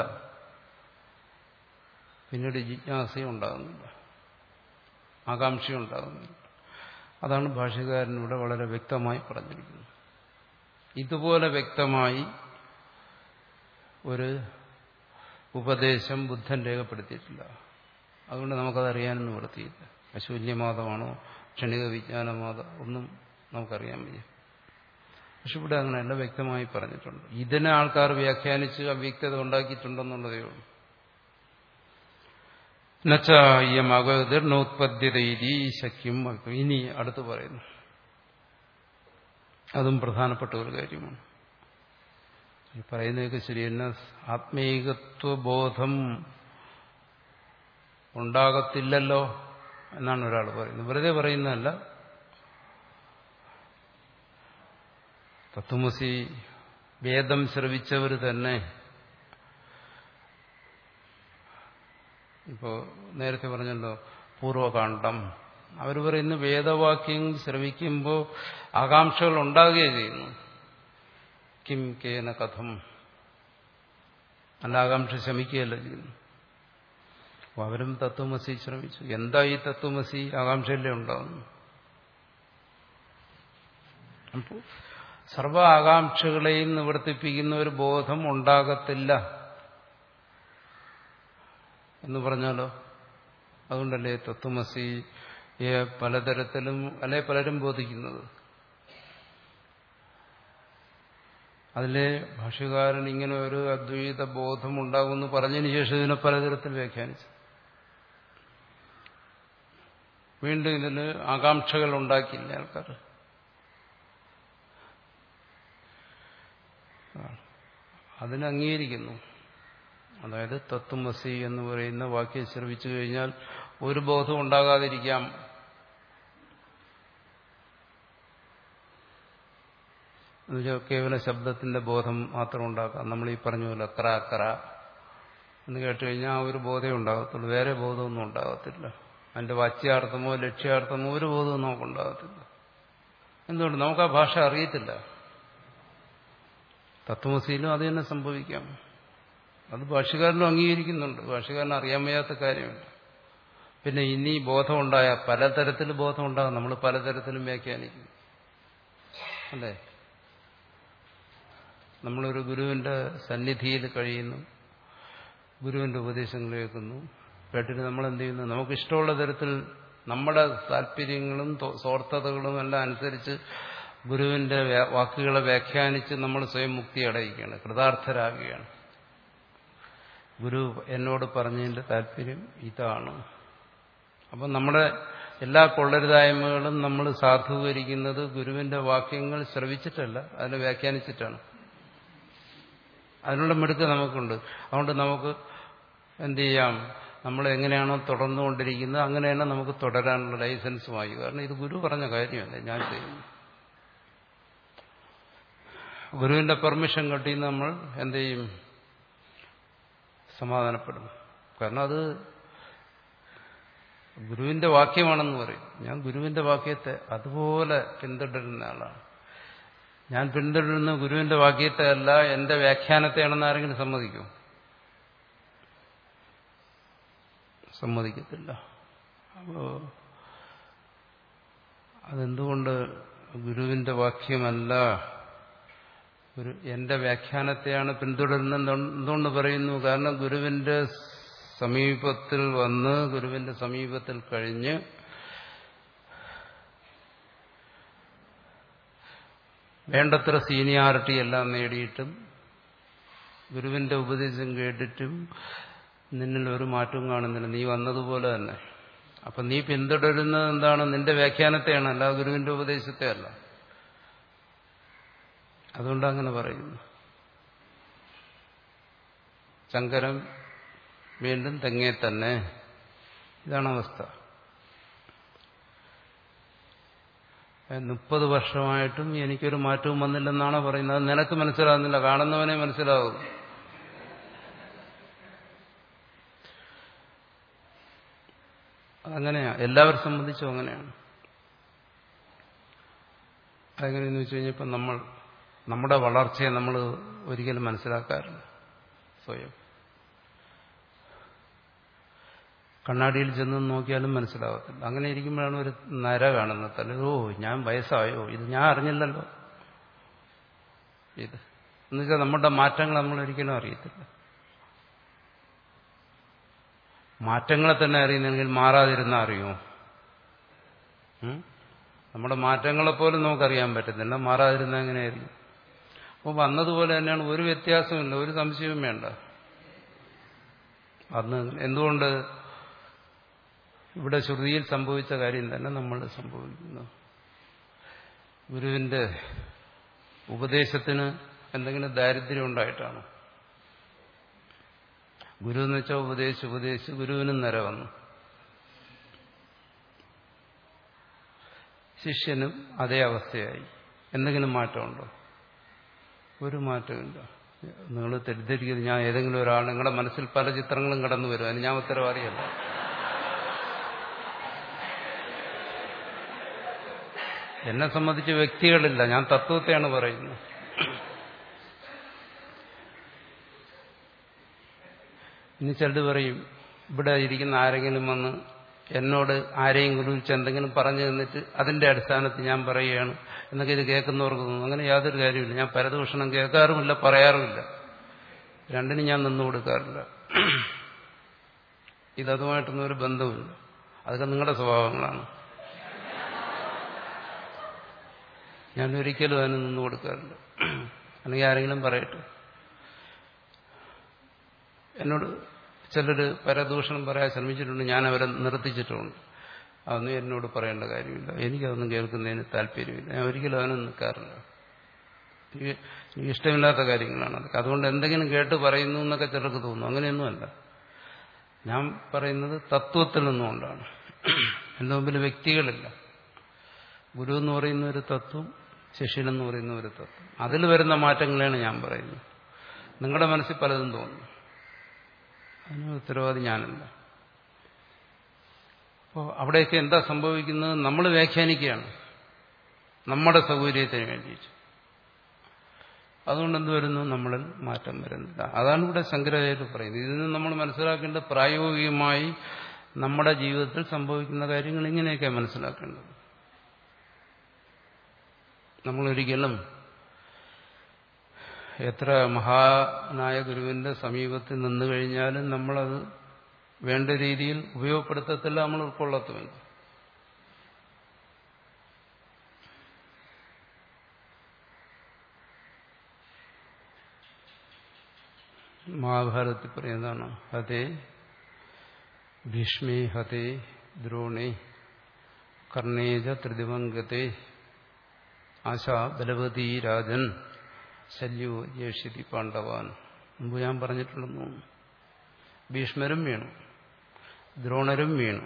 പിന്നീട് ജിജ്ഞാസയും ഉണ്ടാകുന്നില്ല, ആകാംക്ഷയും ഉണ്ടാകുന്നില്ല. അതാണ് ഭാഷ്യകാരനിവിടെ വളരെ വ്യക്തമായി പറഞ്ഞിരിക്കുന്നത്. ഇതുപോലെ വ്യക്തമായി ഒരു ഉപദേശം ബുദ്ധൻ രേഖപ്പെടുത്തിയിട്ടില്ല. അതുകൊണ്ട് നമുക്കതറിയാനും നിവൃത്തിയില്ല. അശൂന്യവാദമാണോ ക്ഷണിക വിജ്ഞാനവാദം ഒന്നും നമുക്കറിയാൻ വയ്യ. പക്ഷെ ഇവിടെ അങ്ങനെയല്ല, വ്യക്തമായി പറഞ്ഞിട്ടുണ്ട്. ഇതിനെ ആൾക്കാർ വ്യാഖ്യാനിച്ച് അവ്യക്തത ഉണ്ടാക്കിയിട്ടുണ്ടെന്നുള്ളതേ ഉള്ളൂ. നച്ചായ്യമഗതിർനോത്പദ്യതൈതി ശക്യം. ഇനി അടുത്ത് പറയുന്നു, അതും പ്രധാനപ്പെട്ട ഒരു കാര്യമാണ്. ഈ പറയുന്നതൊക്കെ ശരി തന്നെ. ആത്മീകത്വബോധം ഉണ്ടാകത്തില്ലല്ലോ എന്നാണ് ഒരാൾ പറയുന്നത്. വെറുതെ പറയുന്നതല്ല. തത്വമസി വേദം ശ്രവിച്ചവർ തന്നെ, ഇപ്പോ നേരത്തെ പറഞ്ഞല്ലോ പൂർവകാണ്ഡം, അവർ പറയുന്ന വേദവാക്യം ശ്രവിക്കുമ്പോൾ ആകാംക്ഷകൾ ഉണ്ടാകുകയും ചെയ്യുന്നു. കിം കേന കഥം, നല്ല ആകാംക്ഷ ശമിക്കുകയല്ല ചെയ്യുന്നു. അപ്പോൾ അവരും തത്വമസി ശ്രമിച്ചു. എന്താ ഈ തത്വമസി? ആകാംക്ഷയല്ലേ ഉണ്ടാകുന്നു. അപ്പോൾ സർവ ആകാംക്ഷകളെയും നിവർത്തിപ്പിക്കുന്ന ഒരു ബോധം ഉണ്ടാകത്തില്ല എന്ന് പറഞ്ഞാലോ? അതുകൊണ്ടല്ലേ തത്വമസിയെ പലതരത്തിലും അല്ലെ പലരും ബോധിക്കുന്നത്. അതിലെ ഭാഷ്യകാരൻ ഇങ്ങനെ ഒരു അദ്വൈത ബോധം ഉണ്ടാകുമെന്ന് പറഞ്ഞതിന് ശേഷം ഇതിനെ പലതരത്തിൽ വ്യാഖ്യാനിച്ചു. വീണ്ടും ഇതിന് ആകാംക്ഷകൾ ഉണ്ടാക്കിയില്ല ആൾക്കാർ. അതിനെ അംഗീകരിക്കുന്നു. അതായത് തത്വമസി എന്ന് പറയുന്ന വാക്യം ശ്രവിച്ചു കഴിഞ്ഞാൽ ഒരു ബോധം ഉണ്ടാകാതിരിക്കാം. എന്നുവെച്ചാൽ കേവല ശബ്ദത്തിന്റെ ബോധം മാത്രം ഉണ്ടാക്കാം. നമ്മൾ ഈ പറഞ്ഞ പോലെ ക്ര ക്ര എന്ന് കേട്ട് കഴിഞ്ഞാൽ ആ ഒരു ബോധമേ ഉണ്ടാകത്തുള്ളൂ. വേറെ ബോധമൊന്നും ഉണ്ടാകത്തില്ല. അതിന്റെ വാച്യാർത്ഥമോ ലക്ഷ്യാർത്ഥമോ ഒരു ബോധവും നമുക്കുണ്ടാകത്തില്ല. എന്തുകൊണ്ട്? നമുക്ക് ആ ഭാഷ അറിയത്തില്ല. തത്വമസിയിലും അത് തന്നെ സംഭവിക്കാം. അത് ഭാഷ്യകാരനും അംഗീകരിക്കുന്നുണ്ട്. ഭാഷ്യകാരൻ അറിയാൻ വയ്യാത്ത കാര്യമില്ല. പിന്നെ ഇനി ബോധമുണ്ടായ പലതരത്തിൽ ബോധം ഉണ്ടാകും. നമ്മൾ പലതരത്തിലും വ്യാഖ്യാനിക്കും. അല്ലേ? നമ്മളൊരു ഗുരുവിന്റെ സന്നിധിയിൽ കഴിയുന്നു, ഗുരുവിന്റെ ഉപദേശങ്ങൾ കേൾക്കുന്നു, കേട്ടിട്ട് നമ്മൾ എന്ത് ചെയ്യുന്നു? നമുക്കിഷ്ടമുള്ള തരത്തിൽ നമ്മുടെ താല്പര്യങ്ങളും സ്വാർത്ഥതകളും എല്ലാം അനുസരിച്ച് ഗുരുവിന്റെ വാക്കുകളെ വ്യാഖ്യാനിച്ച് നമ്മൾ സ്വയം മുക്തി അടയിക്കുകയാണ്, കൃതാർത്ഥരാകുകയാണ്. ഗുരു എന്നോട് പറഞ്ഞതിന്റെ താല്പര്യം ഇതാണ്. അപ്പം നമ്മുടെ എല്ലാ കൊള്ളരുതായ്മകളും നമ്മൾ സാധൂകരിക്കുന്നത് ഗുരുവിന്റെ വാക്യങ്ങൾ ശ്രവിച്ചിട്ടല്ല, അതിനെ വ്യാഖ്യാനിച്ചിട്ടാണ്. അതിനുള്ള മിടുക്ക് നമുക്കുണ്ട്. അതുകൊണ്ട് നമുക്ക് എന്ത് ചെയ്യാം? നമ്മൾ എങ്ങനെയാണോ തുടർന്നുകൊണ്ടിരിക്കുന്നത് അങ്ങനെ തന്നെ നമുക്ക് തുടരാനുള്ള ലൈസൻസുമായി. കാരണം ഇത് ഗുരു പറഞ്ഞ കാര്യമല്ല ഞാൻ ചെയ്യുന്നു. ഗുരുവിന്റെ പെർമിഷൻ കിട്ടി നമ്മൾ എന്ത് ചെയ്യും? സമാധാനപ്പെടും. കാരണം അത് ഗുരുവിന്റെ വാക്യമാണെന്ന് പറയും. ഞാൻ ഗുരുവിന്റെ വാക്യത്തെ അതുപോലെ പിന്തുടരുന്ന ആളാണ്. ഞാൻ പിന്തുടരുന്ന ഗുരുവിന്റെ വാക്യത്തെ അല്ല എന്റെ വ്യാഖ്യാനത്തെയാണെന്ന് ആരെങ്കിലും സമ്മതിക്കും? സമ്മതിക്കത്തില്ല. അപ്പോ അതെന്തുകൊണ്ട് ഗുരുവിന്റെ വാക്യമല്ല, ഗുരു എന്റെ വ്യാഖ്യാനത്തെയാണ് പിന്തുടരുന്നത് എന്തുകൊണ്ട് പറയുന്നു? കാരണം ഗുരുവിന്റെ സമീപത്തിൽ വന്ന് ഗുരുവിന്റെ സമീപത്തിൽ കഴിഞ്ഞ് വേണ്ടത്ര സീനിയാരിറ്റി എല്ലാം നേടിയിട്ടും ഗുരുവിന്റെ ഉപദേശം കേട്ടിട്ടും നിന്നിൽ ഒരു മാറ്റവും കാണുന്നില്ല, നീ വന്നതുപോലെ തന്നെ. അപ്പൊ നീ പിന്തുടരുന്നത് എന്താണ്? നിന്റെ വ്യാഖ്യാനത്തെയാണ്, അല്ല ഗുരുവിന്റെ ഉപദേശത്തെ അല്ല. അതുകൊണ്ട് അങ്ങനെ പറയുന്നു. ശങ്കരൻ വീണ്ടും തെങ്ങേ തന്നെ. ഇതാണ് അവസ്ഥ. മുപ്പത് വർഷമായിട്ടും എനിക്കൊരു മാറ്റവും വന്നില്ലെന്നാണ് പറയുന്നത്. അത് നിനക്ക് മനസ്സിലാകുന്നില്ല, കാണുന്നവനെ മനസ്സിലാവും. അതങ്ങനെയാ, എല്ലാവരും സംബന്ധിച്ചും അങ്ങനെയാണ്. അതെങ്ങനെയെന്ന് വെച്ച് കഴിഞ്ഞപ്പോൾ നമ്മൾ നമ്മുടെ വളർച്ചയെ നമ്മൾ ഒരിക്കലും മനസ്സിലാക്കാറില്ല സ്വയം. കണ്ണാടിയിൽ ചെന്ന് നോക്കിയാലും മനസ്സിലാവത്തില്ല. അങ്ങനെ ഇരിക്കുമ്പോഴാണ് ഒരു നര കാണുന്നത്. തല ഓ ഞാൻ വയസ്സായോ, ഇത് ഞാൻ അറിഞ്ഞില്ലല്ലോ. ഇത് എന്നുവെച്ചാൽ നമ്മുടെ മാറ്റങ്ങൾ നമ്മൾ ഒരിക്കലും അറിയത്തില്ല. മാറ്റങ്ങളെ തന്നെ അറിയുന്നെങ്കിൽ മാറാതിരുന്ന അറിയുമോ? നമ്മുടെ മാറ്റങ്ങളെപ്പോലും നമുക്കറിയാൻ പറ്റുന്നില്ല, മാറാതിരുന്ന എങ്ങനെയായിരിക്കും? അപ്പോൾ വന്നതുപോലെ തന്നെയാണ്, ഒരു വ്യത്യാസമില്ല, ഒരു സംശയവും വേണ്ട. അന്ന് എന്തുകൊണ്ട് ഇവിടെ ശ്രുതിയിൽ സംഭവിച്ച കാര്യം തന്നെ നമ്മൾ സംഭവിക്കുന്നു. ഗുരുവിന്റെ ഉപദേശത്തിന് എന്തെങ്കിലും ദാരിദ്ര്യം ഉണ്ടായിട്ടാണ്? ഗുരു എന്ന് വെച്ചാൽ ഉപദേശിച്ച് ഉപദേശിച്ച് ഗുരുവിനും നിര വന്നു. ശിഷ്യനും അതേ അവസ്ഥയായി. എന്തെങ്കിലും മാറ്റമുണ്ടോ? ഒരു മാറ്റമില്ല. നിങ്ങൾ തെറ്റിദ്ധരിക്കരുത്. ഞാൻ ഏതെങ്കിലും ഒരാൾ, നിങ്ങളുടെ മനസ്സിൽ പല ചിത്രങ്ങളും കടന്നു വരും, അതിന് ഞാൻ ഉത്തരവാദിയല്ല. എന്നെ സംബന്ധിച്ച് വ്യക്തികളില്ല, ഞാൻ തത്വത്തെയാണ് പറയുന്നത്. ഇനി ചിലത് പറയും, ഇവിടെ ഇരിക്കുന്ന ആരെങ്കിലും വന്ന് എന്നോട് ആരെയും കുറിച്ച് എന്തെങ്കിലും പറഞ്ഞു തന്നിട്ട് അതിന്റെ അടിസ്ഥാനത്തിൽ ഞാൻ പറയുകയാണ് എന്നൊക്കെ ഇത് കേൾക്കുന്നവർക്ക് തോന്നും. അങ്ങനെ യാതൊരു കാര്യമില്ല. ഞാൻ പരദൂഷണം കേൾക്കാറുമില്ല, പറയാറുമില്ല. രണ്ടിനും ഞാൻ നിന്നു കൊടുക്കാറില്ല. ഇതതുമായിട്ടൊന്നും ഒരു ബന്ധവുമില്ല. അതൊക്കെ നിങ്ങളുടെ സ്വഭാവങ്ങളാണ്. ഞാൻ ഒരിക്കലും അതിന് നിന്നു കൊടുക്കാറില്ല. അല്ലെങ്കിൽ ആരെങ്കിലും പറയട്ടെ. എന്നോട് ചിലർ പരദൂഷണം പറയാൻ ശ്രമിച്ചിട്ടുണ്ട്, ഞാൻ അവരെ നിർത്തിച്ചിട്ടുണ്ട്. അതൊന്നും എന്നോട് പറയേണ്ട കാര്യമില്ല, എനിക്കതൊന്നും കേൾക്കുന്നതിന് താല്പര്യമില്ല. ഞാൻ ഒരിക്കലും അതിനൊന്നും നിൽക്കാറില്ല. എനിക്ക് എനിക്ക് ഇഷ്ടമില്ലാത്ത കാര്യങ്ങളാണ് അതൊക്കെ. അതുകൊണ്ട് എന്തെങ്കിലും കേട്ട് പറയുന്നു എന്നൊക്കെ ചിലർക്ക് തോന്നും. അങ്ങനെയൊന്നുമല്ല. ഞാൻ പറയുന്നത് തത്വത്തിൽ നിന്നുകൊണ്ടാണ്. എൻ്റെ മുമ്പിൽ വ്യക്തികളില്ല. ഗുരു എന്ന് പറയുന്ന ഒരു തത്വം, ശിഷ്യനെന്ന് പറയുന്ന ഒരു തത്വം, അതിൽ വരുന്ന മാറ്റങ്ങളെയാണ് ഞാൻ പറയുന്നത്. നിങ്ങളുടെ മനസ്സിൽ പലതും തോന്നും, അതിന് ഉത്തരവാദി ഞാനല്ല. അപ്പോൾ അവിടെയൊക്കെ എന്താ സംഭവിക്കുന്നത്? നമ്മൾ വ്യാഖ്യാനിക്കുകയാണ് നമ്മുടെ സൗകര്യത്തിന് വേണ്ടിയിട്ട്. അതുകൊണ്ട് എന്ത് വരുന്നു? നമ്മളിൽ മാറ്റം വരുന്നില്ല. അതാണ് ഇവിടെ ശങ്കരാചാര്യർ പറയുന്നത്. ഇതിൽ നിന്ന് നമ്മൾ മനസ്സിലാക്കേണ്ടത് പ്രായോഗികമായി നമ്മുടെ ജീവിതത്തിൽ സംഭവിക്കുന്ന കാര്യങ്ങൾ ഇങ്ങനെയൊക്കെയാണ് മനസ്സിലാക്കേണ്ടത്. നമ്മളൊരിക്കലും എത്ര മഹാനായ ഗുരുവിന്റെ സമീപത്തിൽ നിന്നു കഴിഞ്ഞാലും നമ്മളത് വേണ്ട രീതിയിൽ ഉപയോഗപ്പെടുത്തത്തില്ല, നമ്മൾ ഉൾക്കൊള്ളത്തുമില്ല. മഹാഭാരതത്തിൽ പറയുന്നതാണ് ഹതേ ഭീഷ്മേ ഹതേ ദ്രോണേ കർണേജ ത്രിദിവംഗതേ ആശാ ബലവതീ രാജൻ ശല്യോ ജേഷിതി പാണ്ഡവാൻ. മുമ്പ് ഞാൻ പറഞ്ഞിട്ടുണ്ടെന്നു. ഭീഷ്മരും വീണു, ദ്രോണരും വീണു,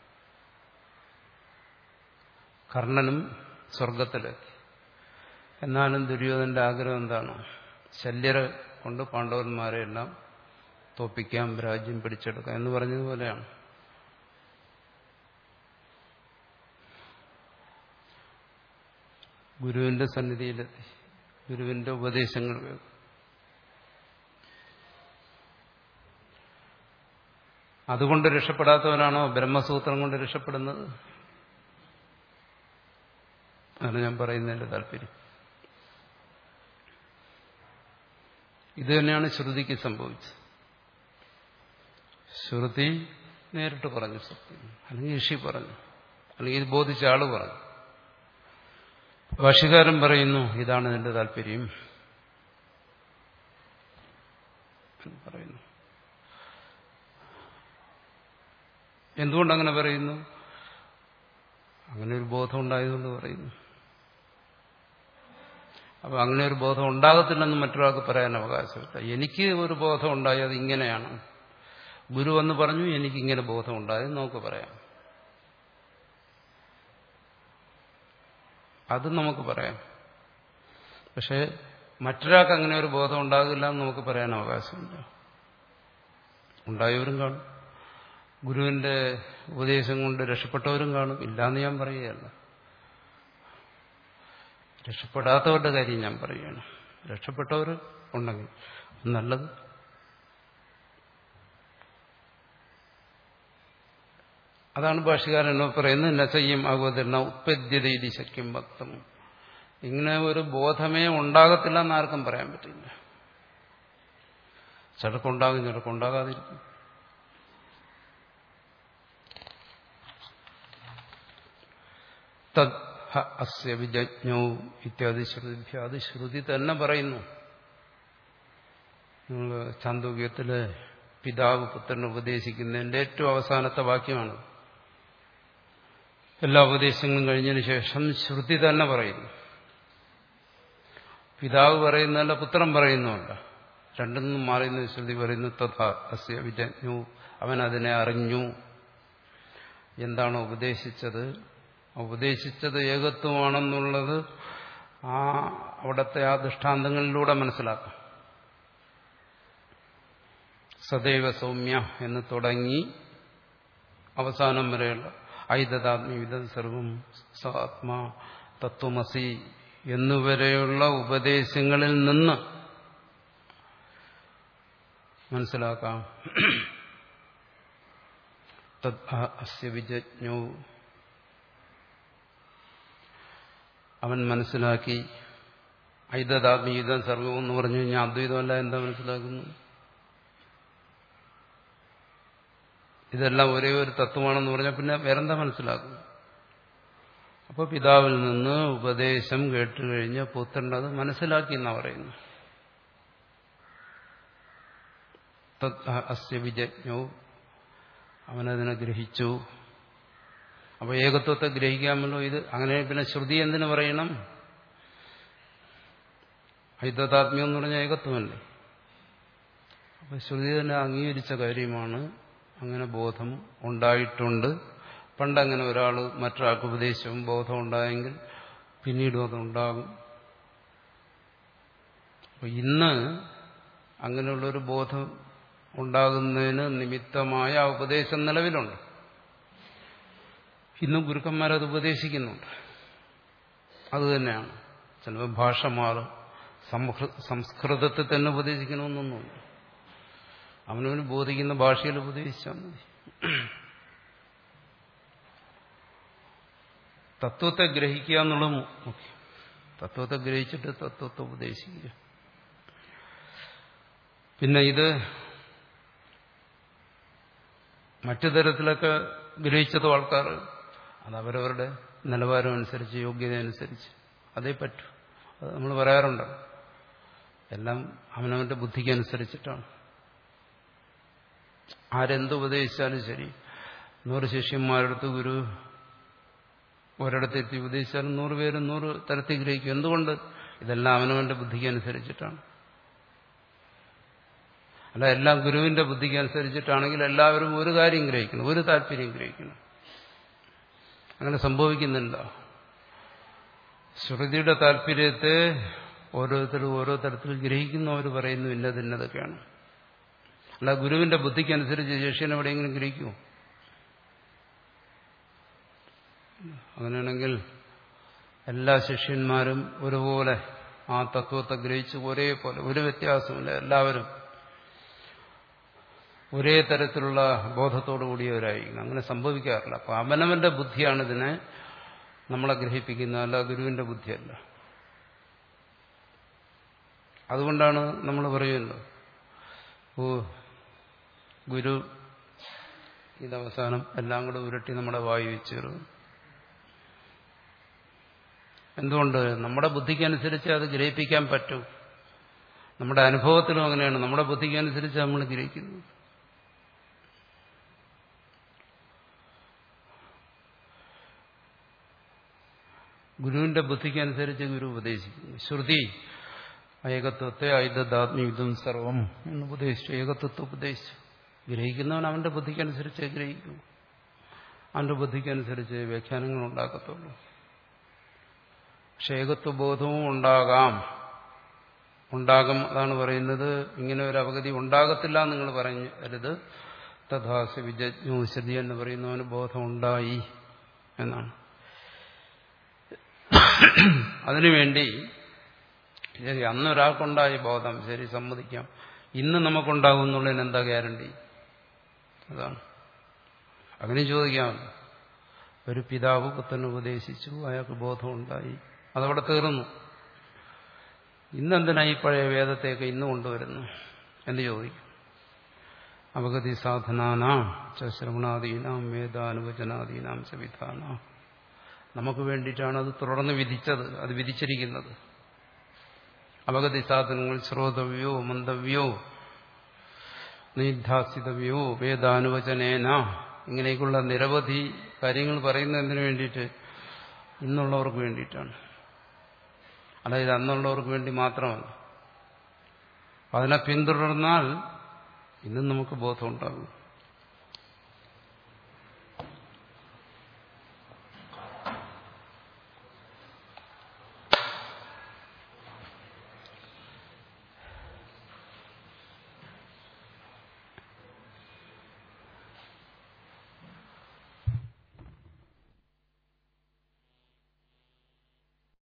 കർണനും സ്വർഗത്തിലെത്തി. എന്നാലും ദുര്യോധനന്റെ ആഗ്രഹം എന്താണ്? ശല്യരെ കൊണ്ട് പാണ്ഡവന്മാരെ എല്ലാം തോപ്പിക്കാം, രാജ്യം പിടിച്ചെടുക്കാം എന്ന് പറഞ്ഞതുപോലെയാണ്. ഗുരുവിന്റെ സന്നിധിയിലെത്തി, ഗുരുവിന്റെ ഉപദേശങ്ങൾ കേൾക്കും. അതുകൊണ്ട് രക്ഷപ്പെടാത്തവരാണോ ബ്രഹ്മസൂത്രം കൊണ്ട് രക്ഷപ്പെടുന്നത്? അതാണ് ഞാൻ പറയുന്നതിന്റെ താല്പര്യം. ഇത് തന്നെയാണ് ശ്രുതിക്ക് സംഭവിച്ചത്. ശ്രുതി നേരിട്ട് പറഞ്ഞു സത്യം, അല്ലെങ്കിൽ ഋഷി പറഞ്ഞു, അല്ലെങ്കിൽ ഇത് ബോധിച്ച ആള് പറഞ്ഞു. ഭാഷ്യകാരൻ പറയുന്നു ഇതാണ് നിന്റെ താല്പര്യം പറയുന്നു. എന്തുകൊണ്ടങ്ങനെ പറയുന്നു? അങ്ങനെ ഒരു ബോധം ഉണ്ടായതുകൊണ്ട് പറയുന്നു. അപ്പൊ അങ്ങനെ ഒരു ബോധം ഉണ്ടാകത്തില്ലെന്ന് മറ്റൊരാൾക്ക് പറയാൻ അവകാശമില്ല. എനിക്ക് ഒരു ബോധം ഉണ്ടായി, അത് ഇങ്ങനെയാണ്. ഗുരു വന്ന് പറഞ്ഞു എനിക്കിങ്ങനെ ബോധം ഉണ്ടായത് നമുക്ക് പറയാം, അത് നമുക്ക് പറയാം. പക്ഷെ മറ്റൊരാൾക്ക് അങ്ങനെ ഒരു ബോധം ഉണ്ടാകില്ല എന്ന് നമുക്ക് പറയാൻ അവകാശമില്ല. ഉണ്ടായവരും കാണും, ഗുരുവിന്റെ ഉപദേശം കൊണ്ട് രക്ഷപ്പെട്ടവരും കാണും. ഇല്ലാന്ന് ഞാൻ പറയുകയല്ല. രക്ഷപ്പെടാത്തവരുടെ കാര്യം ഞാൻ പറയുകയാണ്. രക്ഷപ്പെട്ടവർ ഉണ്ടെങ്കിൽ നല്ലത്. അതാണ് ഭാഷ്യകാരൻ എന്നോ പറയുന്നത് നസയ്യം ആകുവതരണ ഉത്പദ്യതയിലി ശക്യം ഭക്തം. ഇങ്ങനെ ഒരു ബോധമേ ഉണ്ടാകത്തില്ല എന്നാർക്കും പറയാൻ പറ്റില്ല. ചിലർക്കുണ്ടാകും, ചിലർക്കുണ്ടാകാതിരിക്കും. തദ് അസ്യ വിജജ്ഞോ ഇത്യാദി ശ്രുതിഭ്യ. അത് ശ്രുതി തന്നെ പറയുന്നു. നിങ്ങൾ ചാന്തോക്യത്തില് പിതാവ് പുത്രനെ ഉപദേശിക്കുന്നതിന്റെ ഏറ്റവും അവസാനത്തെ വാക്യമാണ്. എല്ലാ ഉപദേശങ്ങളും കഴിഞ്ഞതിന് ശേഷം ശ്രുതി തന്നെ പറയുന്നു. പിതാവ് പറയുന്നതല്ല, പുത്രൻ പറയുന്നുമല്ല, രണ്ടിൽ നിന്നും മാറിയുന്ന ശ്രുതി പറയുന്നു. തഥാ അസ്യ വിജജ്ഞോ, അവൻ അതിനെ അറിഞ്ഞു. എന്താണ് ഉപദേശിച്ചത്? ഉപദേശിച്ചത് ഏകത്വമാണെന്നുള്ളത് ആ അവിടുത്തെ ആ ദൃഷ്ടാന്തങ്ങളിലൂടെ മനസ്സിലാക്കാം. സദൈവ സൗമ്യ എന്ന് തുടങ്ങി അവസാനം വരെയുള്ള ഐതദാത്മ്യ വിദം സർവം സ ആത്മാ തത്വമസി എന്നുവരെയുള്ള ഉപദേശങ്ങളിൽ നിന്ന് മനസ്സിലാക്കാം. തദ് അസ്യ വിജജ്ഞോ, അവൻ മനസ്സിലാക്കി. ഐതദാത്മീതം സർവം എന്ന് പറഞ്ഞു കഴിഞ്ഞാൽ അദ്വൈതമല്ല, എന്താ മനസ്സിലാക്കുന്നു? ഇതെല്ലാം ഒരേ ഒരു തത്വമാണെന്ന് പറഞ്ഞാൽ പിന്നെ വേറെന്താ മനസ്സിലാക്കുന്നു? അപ്പോൾ പിതാവിൽ നിന്ന് ഉപദേശം കേട്ടുകഴിഞ്ഞ് പുത്രൻ അത് മനസ്സിലാക്കി എന്നാ പറയുന്നു. അസ്യ വിജജ്ഞോ, അവനതിനെ ഗ്രഹിച്ചു. അപ്പൊ ഏകത്വത്തെ ഗ്രഹിക്കാമല്ലോ. ഇത് അങ്ങനെ പിന്നെ ശ്രുതി എന്തിനു പറയണം? ഐതദാത്മ്യം എന്ന് പറഞ്ഞാൽ ഏകത്വമല്ലേ. അപ്പൊ ശ്രുതി തന്നെ അംഗീകരിച്ച കാര്യമാണ്. അങ്ങനെ ബോധം ഉണ്ടായിട്ടുണ്ട്. പണ്ടങ്ങനെ ഒരാൾ മറ്റൊരാൾക്ക് ഉപദേശവും ബോധം ഉണ്ടായെങ്കിൽ പിന്നീടും അതുണ്ടാകും. അപ്പൊ ഇന്ന് അങ്ങനെയുള്ളൊരു ബോധം ഉണ്ടാകുന്നതിന് നിമിത്തമായ ആ ഉപദേശം നിലവിലുണ്ട്. ഇന്നും ഗുരുക്കന്മാരത് ഉപദേശിക്കുന്നുണ്ട്. അതുതന്നെയാണ്. ചിലപ്പോൾ ഭാഷ മാറും, സംസ്കൃതത്തിൽ തന്നെ ഉപദേശിക്കണമെന്നൊന്നുമില്ല. അവനവന് ബോധിക്കുന്ന ഭാഷയിൽ ഉപദേശിച്ചാൽ മതി. തത്വത്തെ ഗ്രഹിക്കുക എന്നുള്ള മുഖ്യം. തത്വത്തെ ഗ്രഹിച്ചിട്ട് തത്വത്തെ ഉപദേശിക്കുക. പിന്നെ ഇത് മറ്റു തരത്തിലൊക്കെ ഗ്രഹിച്ചതോ ആൾക്കാർ അത് അവരവരുടെ നിലവാരം അനുസരിച്ച് യോഗ്യത അനുസരിച്ച് അതേ പറ്റൂ. അത് നമ്മൾ പറയാറുണ്ട്. എല്ലാം അവനവന്റെ ബുദ്ധിക്ക് അനുസരിച്ചിട്ടാണ്. ആരെന്തുപദേശിച്ചാലും ശരി, നൂറ് ശിഷ്യന്മാരടുത്ത് ഗുരു ഒരിടത്തെത്തി ഉപദേശിച്ചാലും നൂറ് പേരും നൂറ് തരത്തിൽ ഗ്രഹിക്കും. എന്തുകൊണ്ട്? ഇതെല്ലാം അവനവന്റെ ബുദ്ധിക്ക് അനുസരിച്ചിട്ടാണ്. അല്ല, എല്ലാം ഗുരുവിന്റെ ബുദ്ധിക്ക് അനുസരിച്ചിട്ടാണെങ്കിൽ എല്ലാവരും ഒരു കാര്യം ഗ്രഹിക്കണം, ഒരു താല്പര്യം ഗ്രഹിക്കണം. അങ്ങനെ സംഭവിക്കുന്നില്ല. ശ്രുതിയുടെ താല്പര്യത്തെ ഓരോരുത്തരും ഓരോ തരത്തിൽ ഗ്രഹിക്കുന്നവർ പറയുന്നു ഇന്നത് ഇന്നതൊക്കെയാണ്. അല്ല, ഗുരുവിന്റെ ബുദ്ധിക്കനുസരിച്ച് ശിഷ്യൻ എവിടെയെങ്കിലും ഗ്രഹിക്കുമോ? അങ്ങനെയാണെങ്കിൽ എല്ലാ ശിഷ്യന്മാരും ഒരുപോലെ ആ തത്വത്തെ ഗ്രഹിച്ച് ഒരേപോലെ, ഒരു വ്യത്യാസമില്ല, എല്ലാവരും ഒരേ തരത്തിലുള്ള ബോധത്തോടു കൂടിയവരായിരിക്കണം. അങ്ങനെ സംഭവിക്കാറില്ല. അപ്പൊ അവനവന്റെ ബുദ്ധിയാണ് ഇതിനെ നമ്മളെ ഗ്രഹിപ്പിക്കുന്നത്, അല്ല ഗുരുവിന്റെ ബുദ്ധിയല്ല. അതുകൊണ്ടാണ് നമ്മൾ പറയുന്നത്, ഓ ഗുരു ഇതവസാനം എല്ലാം കൂടെ ഉരുട്ടി നമ്മുടെ വായു വെച്ചേറും. എന്തുകൊണ്ട്? നമ്മുടെ ബുദ്ധിക്കനുസരിച്ച് അത് ഗ്രഹിപ്പിക്കാൻ പറ്റും. നമ്മുടെ അനുഭവത്തിലും അങ്ങനെയാണ്. നമ്മുടെ ബുദ്ധിക്കനുസരിച്ച് നമ്മൾ ഗ്രഹിക്കുന്നത്. ഗുരുവിന്റെ ബുദ്ധിക്കനുസരിച്ച് ഗുരു ഉപദേശിക്കുന്നു. ശ്രുതി ഏകത്വത്തെ ഐദാത്മ്യം സർവം എന്ന് ഉപദേശിച്ചു. ഏകത്വത്തെ ഉപദേശിച്ചു. ഗ്രഹിക്കുന്നവൻ അവന്റെ ബുദ്ധിക്കനുസരിച്ച് ഗ്രഹിക്കും. അവന്റെ ബുദ്ധിക്കനുസരിച്ച് വ്യാഖ്യാനങ്ങൾ ഉണ്ടാക്കത്തുള്ളൂ. പക്ഷെ ഏകത്വബോധവും ഉണ്ടാകാം, ഉണ്ടാകും. അതാണ് പറയുന്നത്. ഇങ്ങനെ ഒരു അവഗതി ഉണ്ടാകത്തില്ല നിങ്ങൾ പറയരുത്. തഥാസി വിജജ്ഞോ ശ്രുതി എന്ന് പറയുന്നവന് ബോധം ഉണ്ടായി എന്നാണ്. അതിനുവേണ്ടി ശരി, അന്നൊരാൾക്കുണ്ടായി ബോധം, ശരി സമ്മതിക്കാം. ഇന്ന് നമുക്കുണ്ടാകും എന്നുള്ളതിന് എന്താ ഗ്യാരണ്ടി? അതാണ്. അങ്ങനെ ചോദിക്കാം. ഒരു പിതാവ് പുത്രനെ ഉപദേശിച്ചു, അയാൾക്ക് ബോധമുണ്ടായി, അതവിടെ തീർന്നു. ഇന്നെന്തിനാ ഈ പഴയ വേദത്തെയൊക്കെ ഇന്ന് കൊണ്ടുവരുന്നു എന്ന് ചോദിക്കും. അവഗതി സാധനാനാം ച ശ്രവണാദീനാം വേദാനുവചനാദീനാം ച വിധാനാം. നമുക്ക് വേണ്ടിയിട്ടാണ് അത് തുടർന്ന് വിധിച്ചത്, അത് വിധിച്ചിരിക്കുന്നത്. അവഗതി സാധനങ്ങൾ ശ്രോതവ്യോ മന്ദവ്യോ നിധാസിതവ്യോ വേദാനുവചനേന, ഇങ്ങനെയൊക്കെയുള്ള നിരവധി കാര്യങ്ങൾ പറയുന്നതിന് വേണ്ടിയിട്ട് ഇന്നുള്ളവർക്ക് വേണ്ടിയിട്ടാണ്. അതായത് അന്നുള്ളവർക്ക് വേണ്ടി മാത്രമല്ല. അതിനെ പിന്തുടർന്നാൽ ഇന്നും നമുക്ക് ബോധം ഉണ്ടാകും.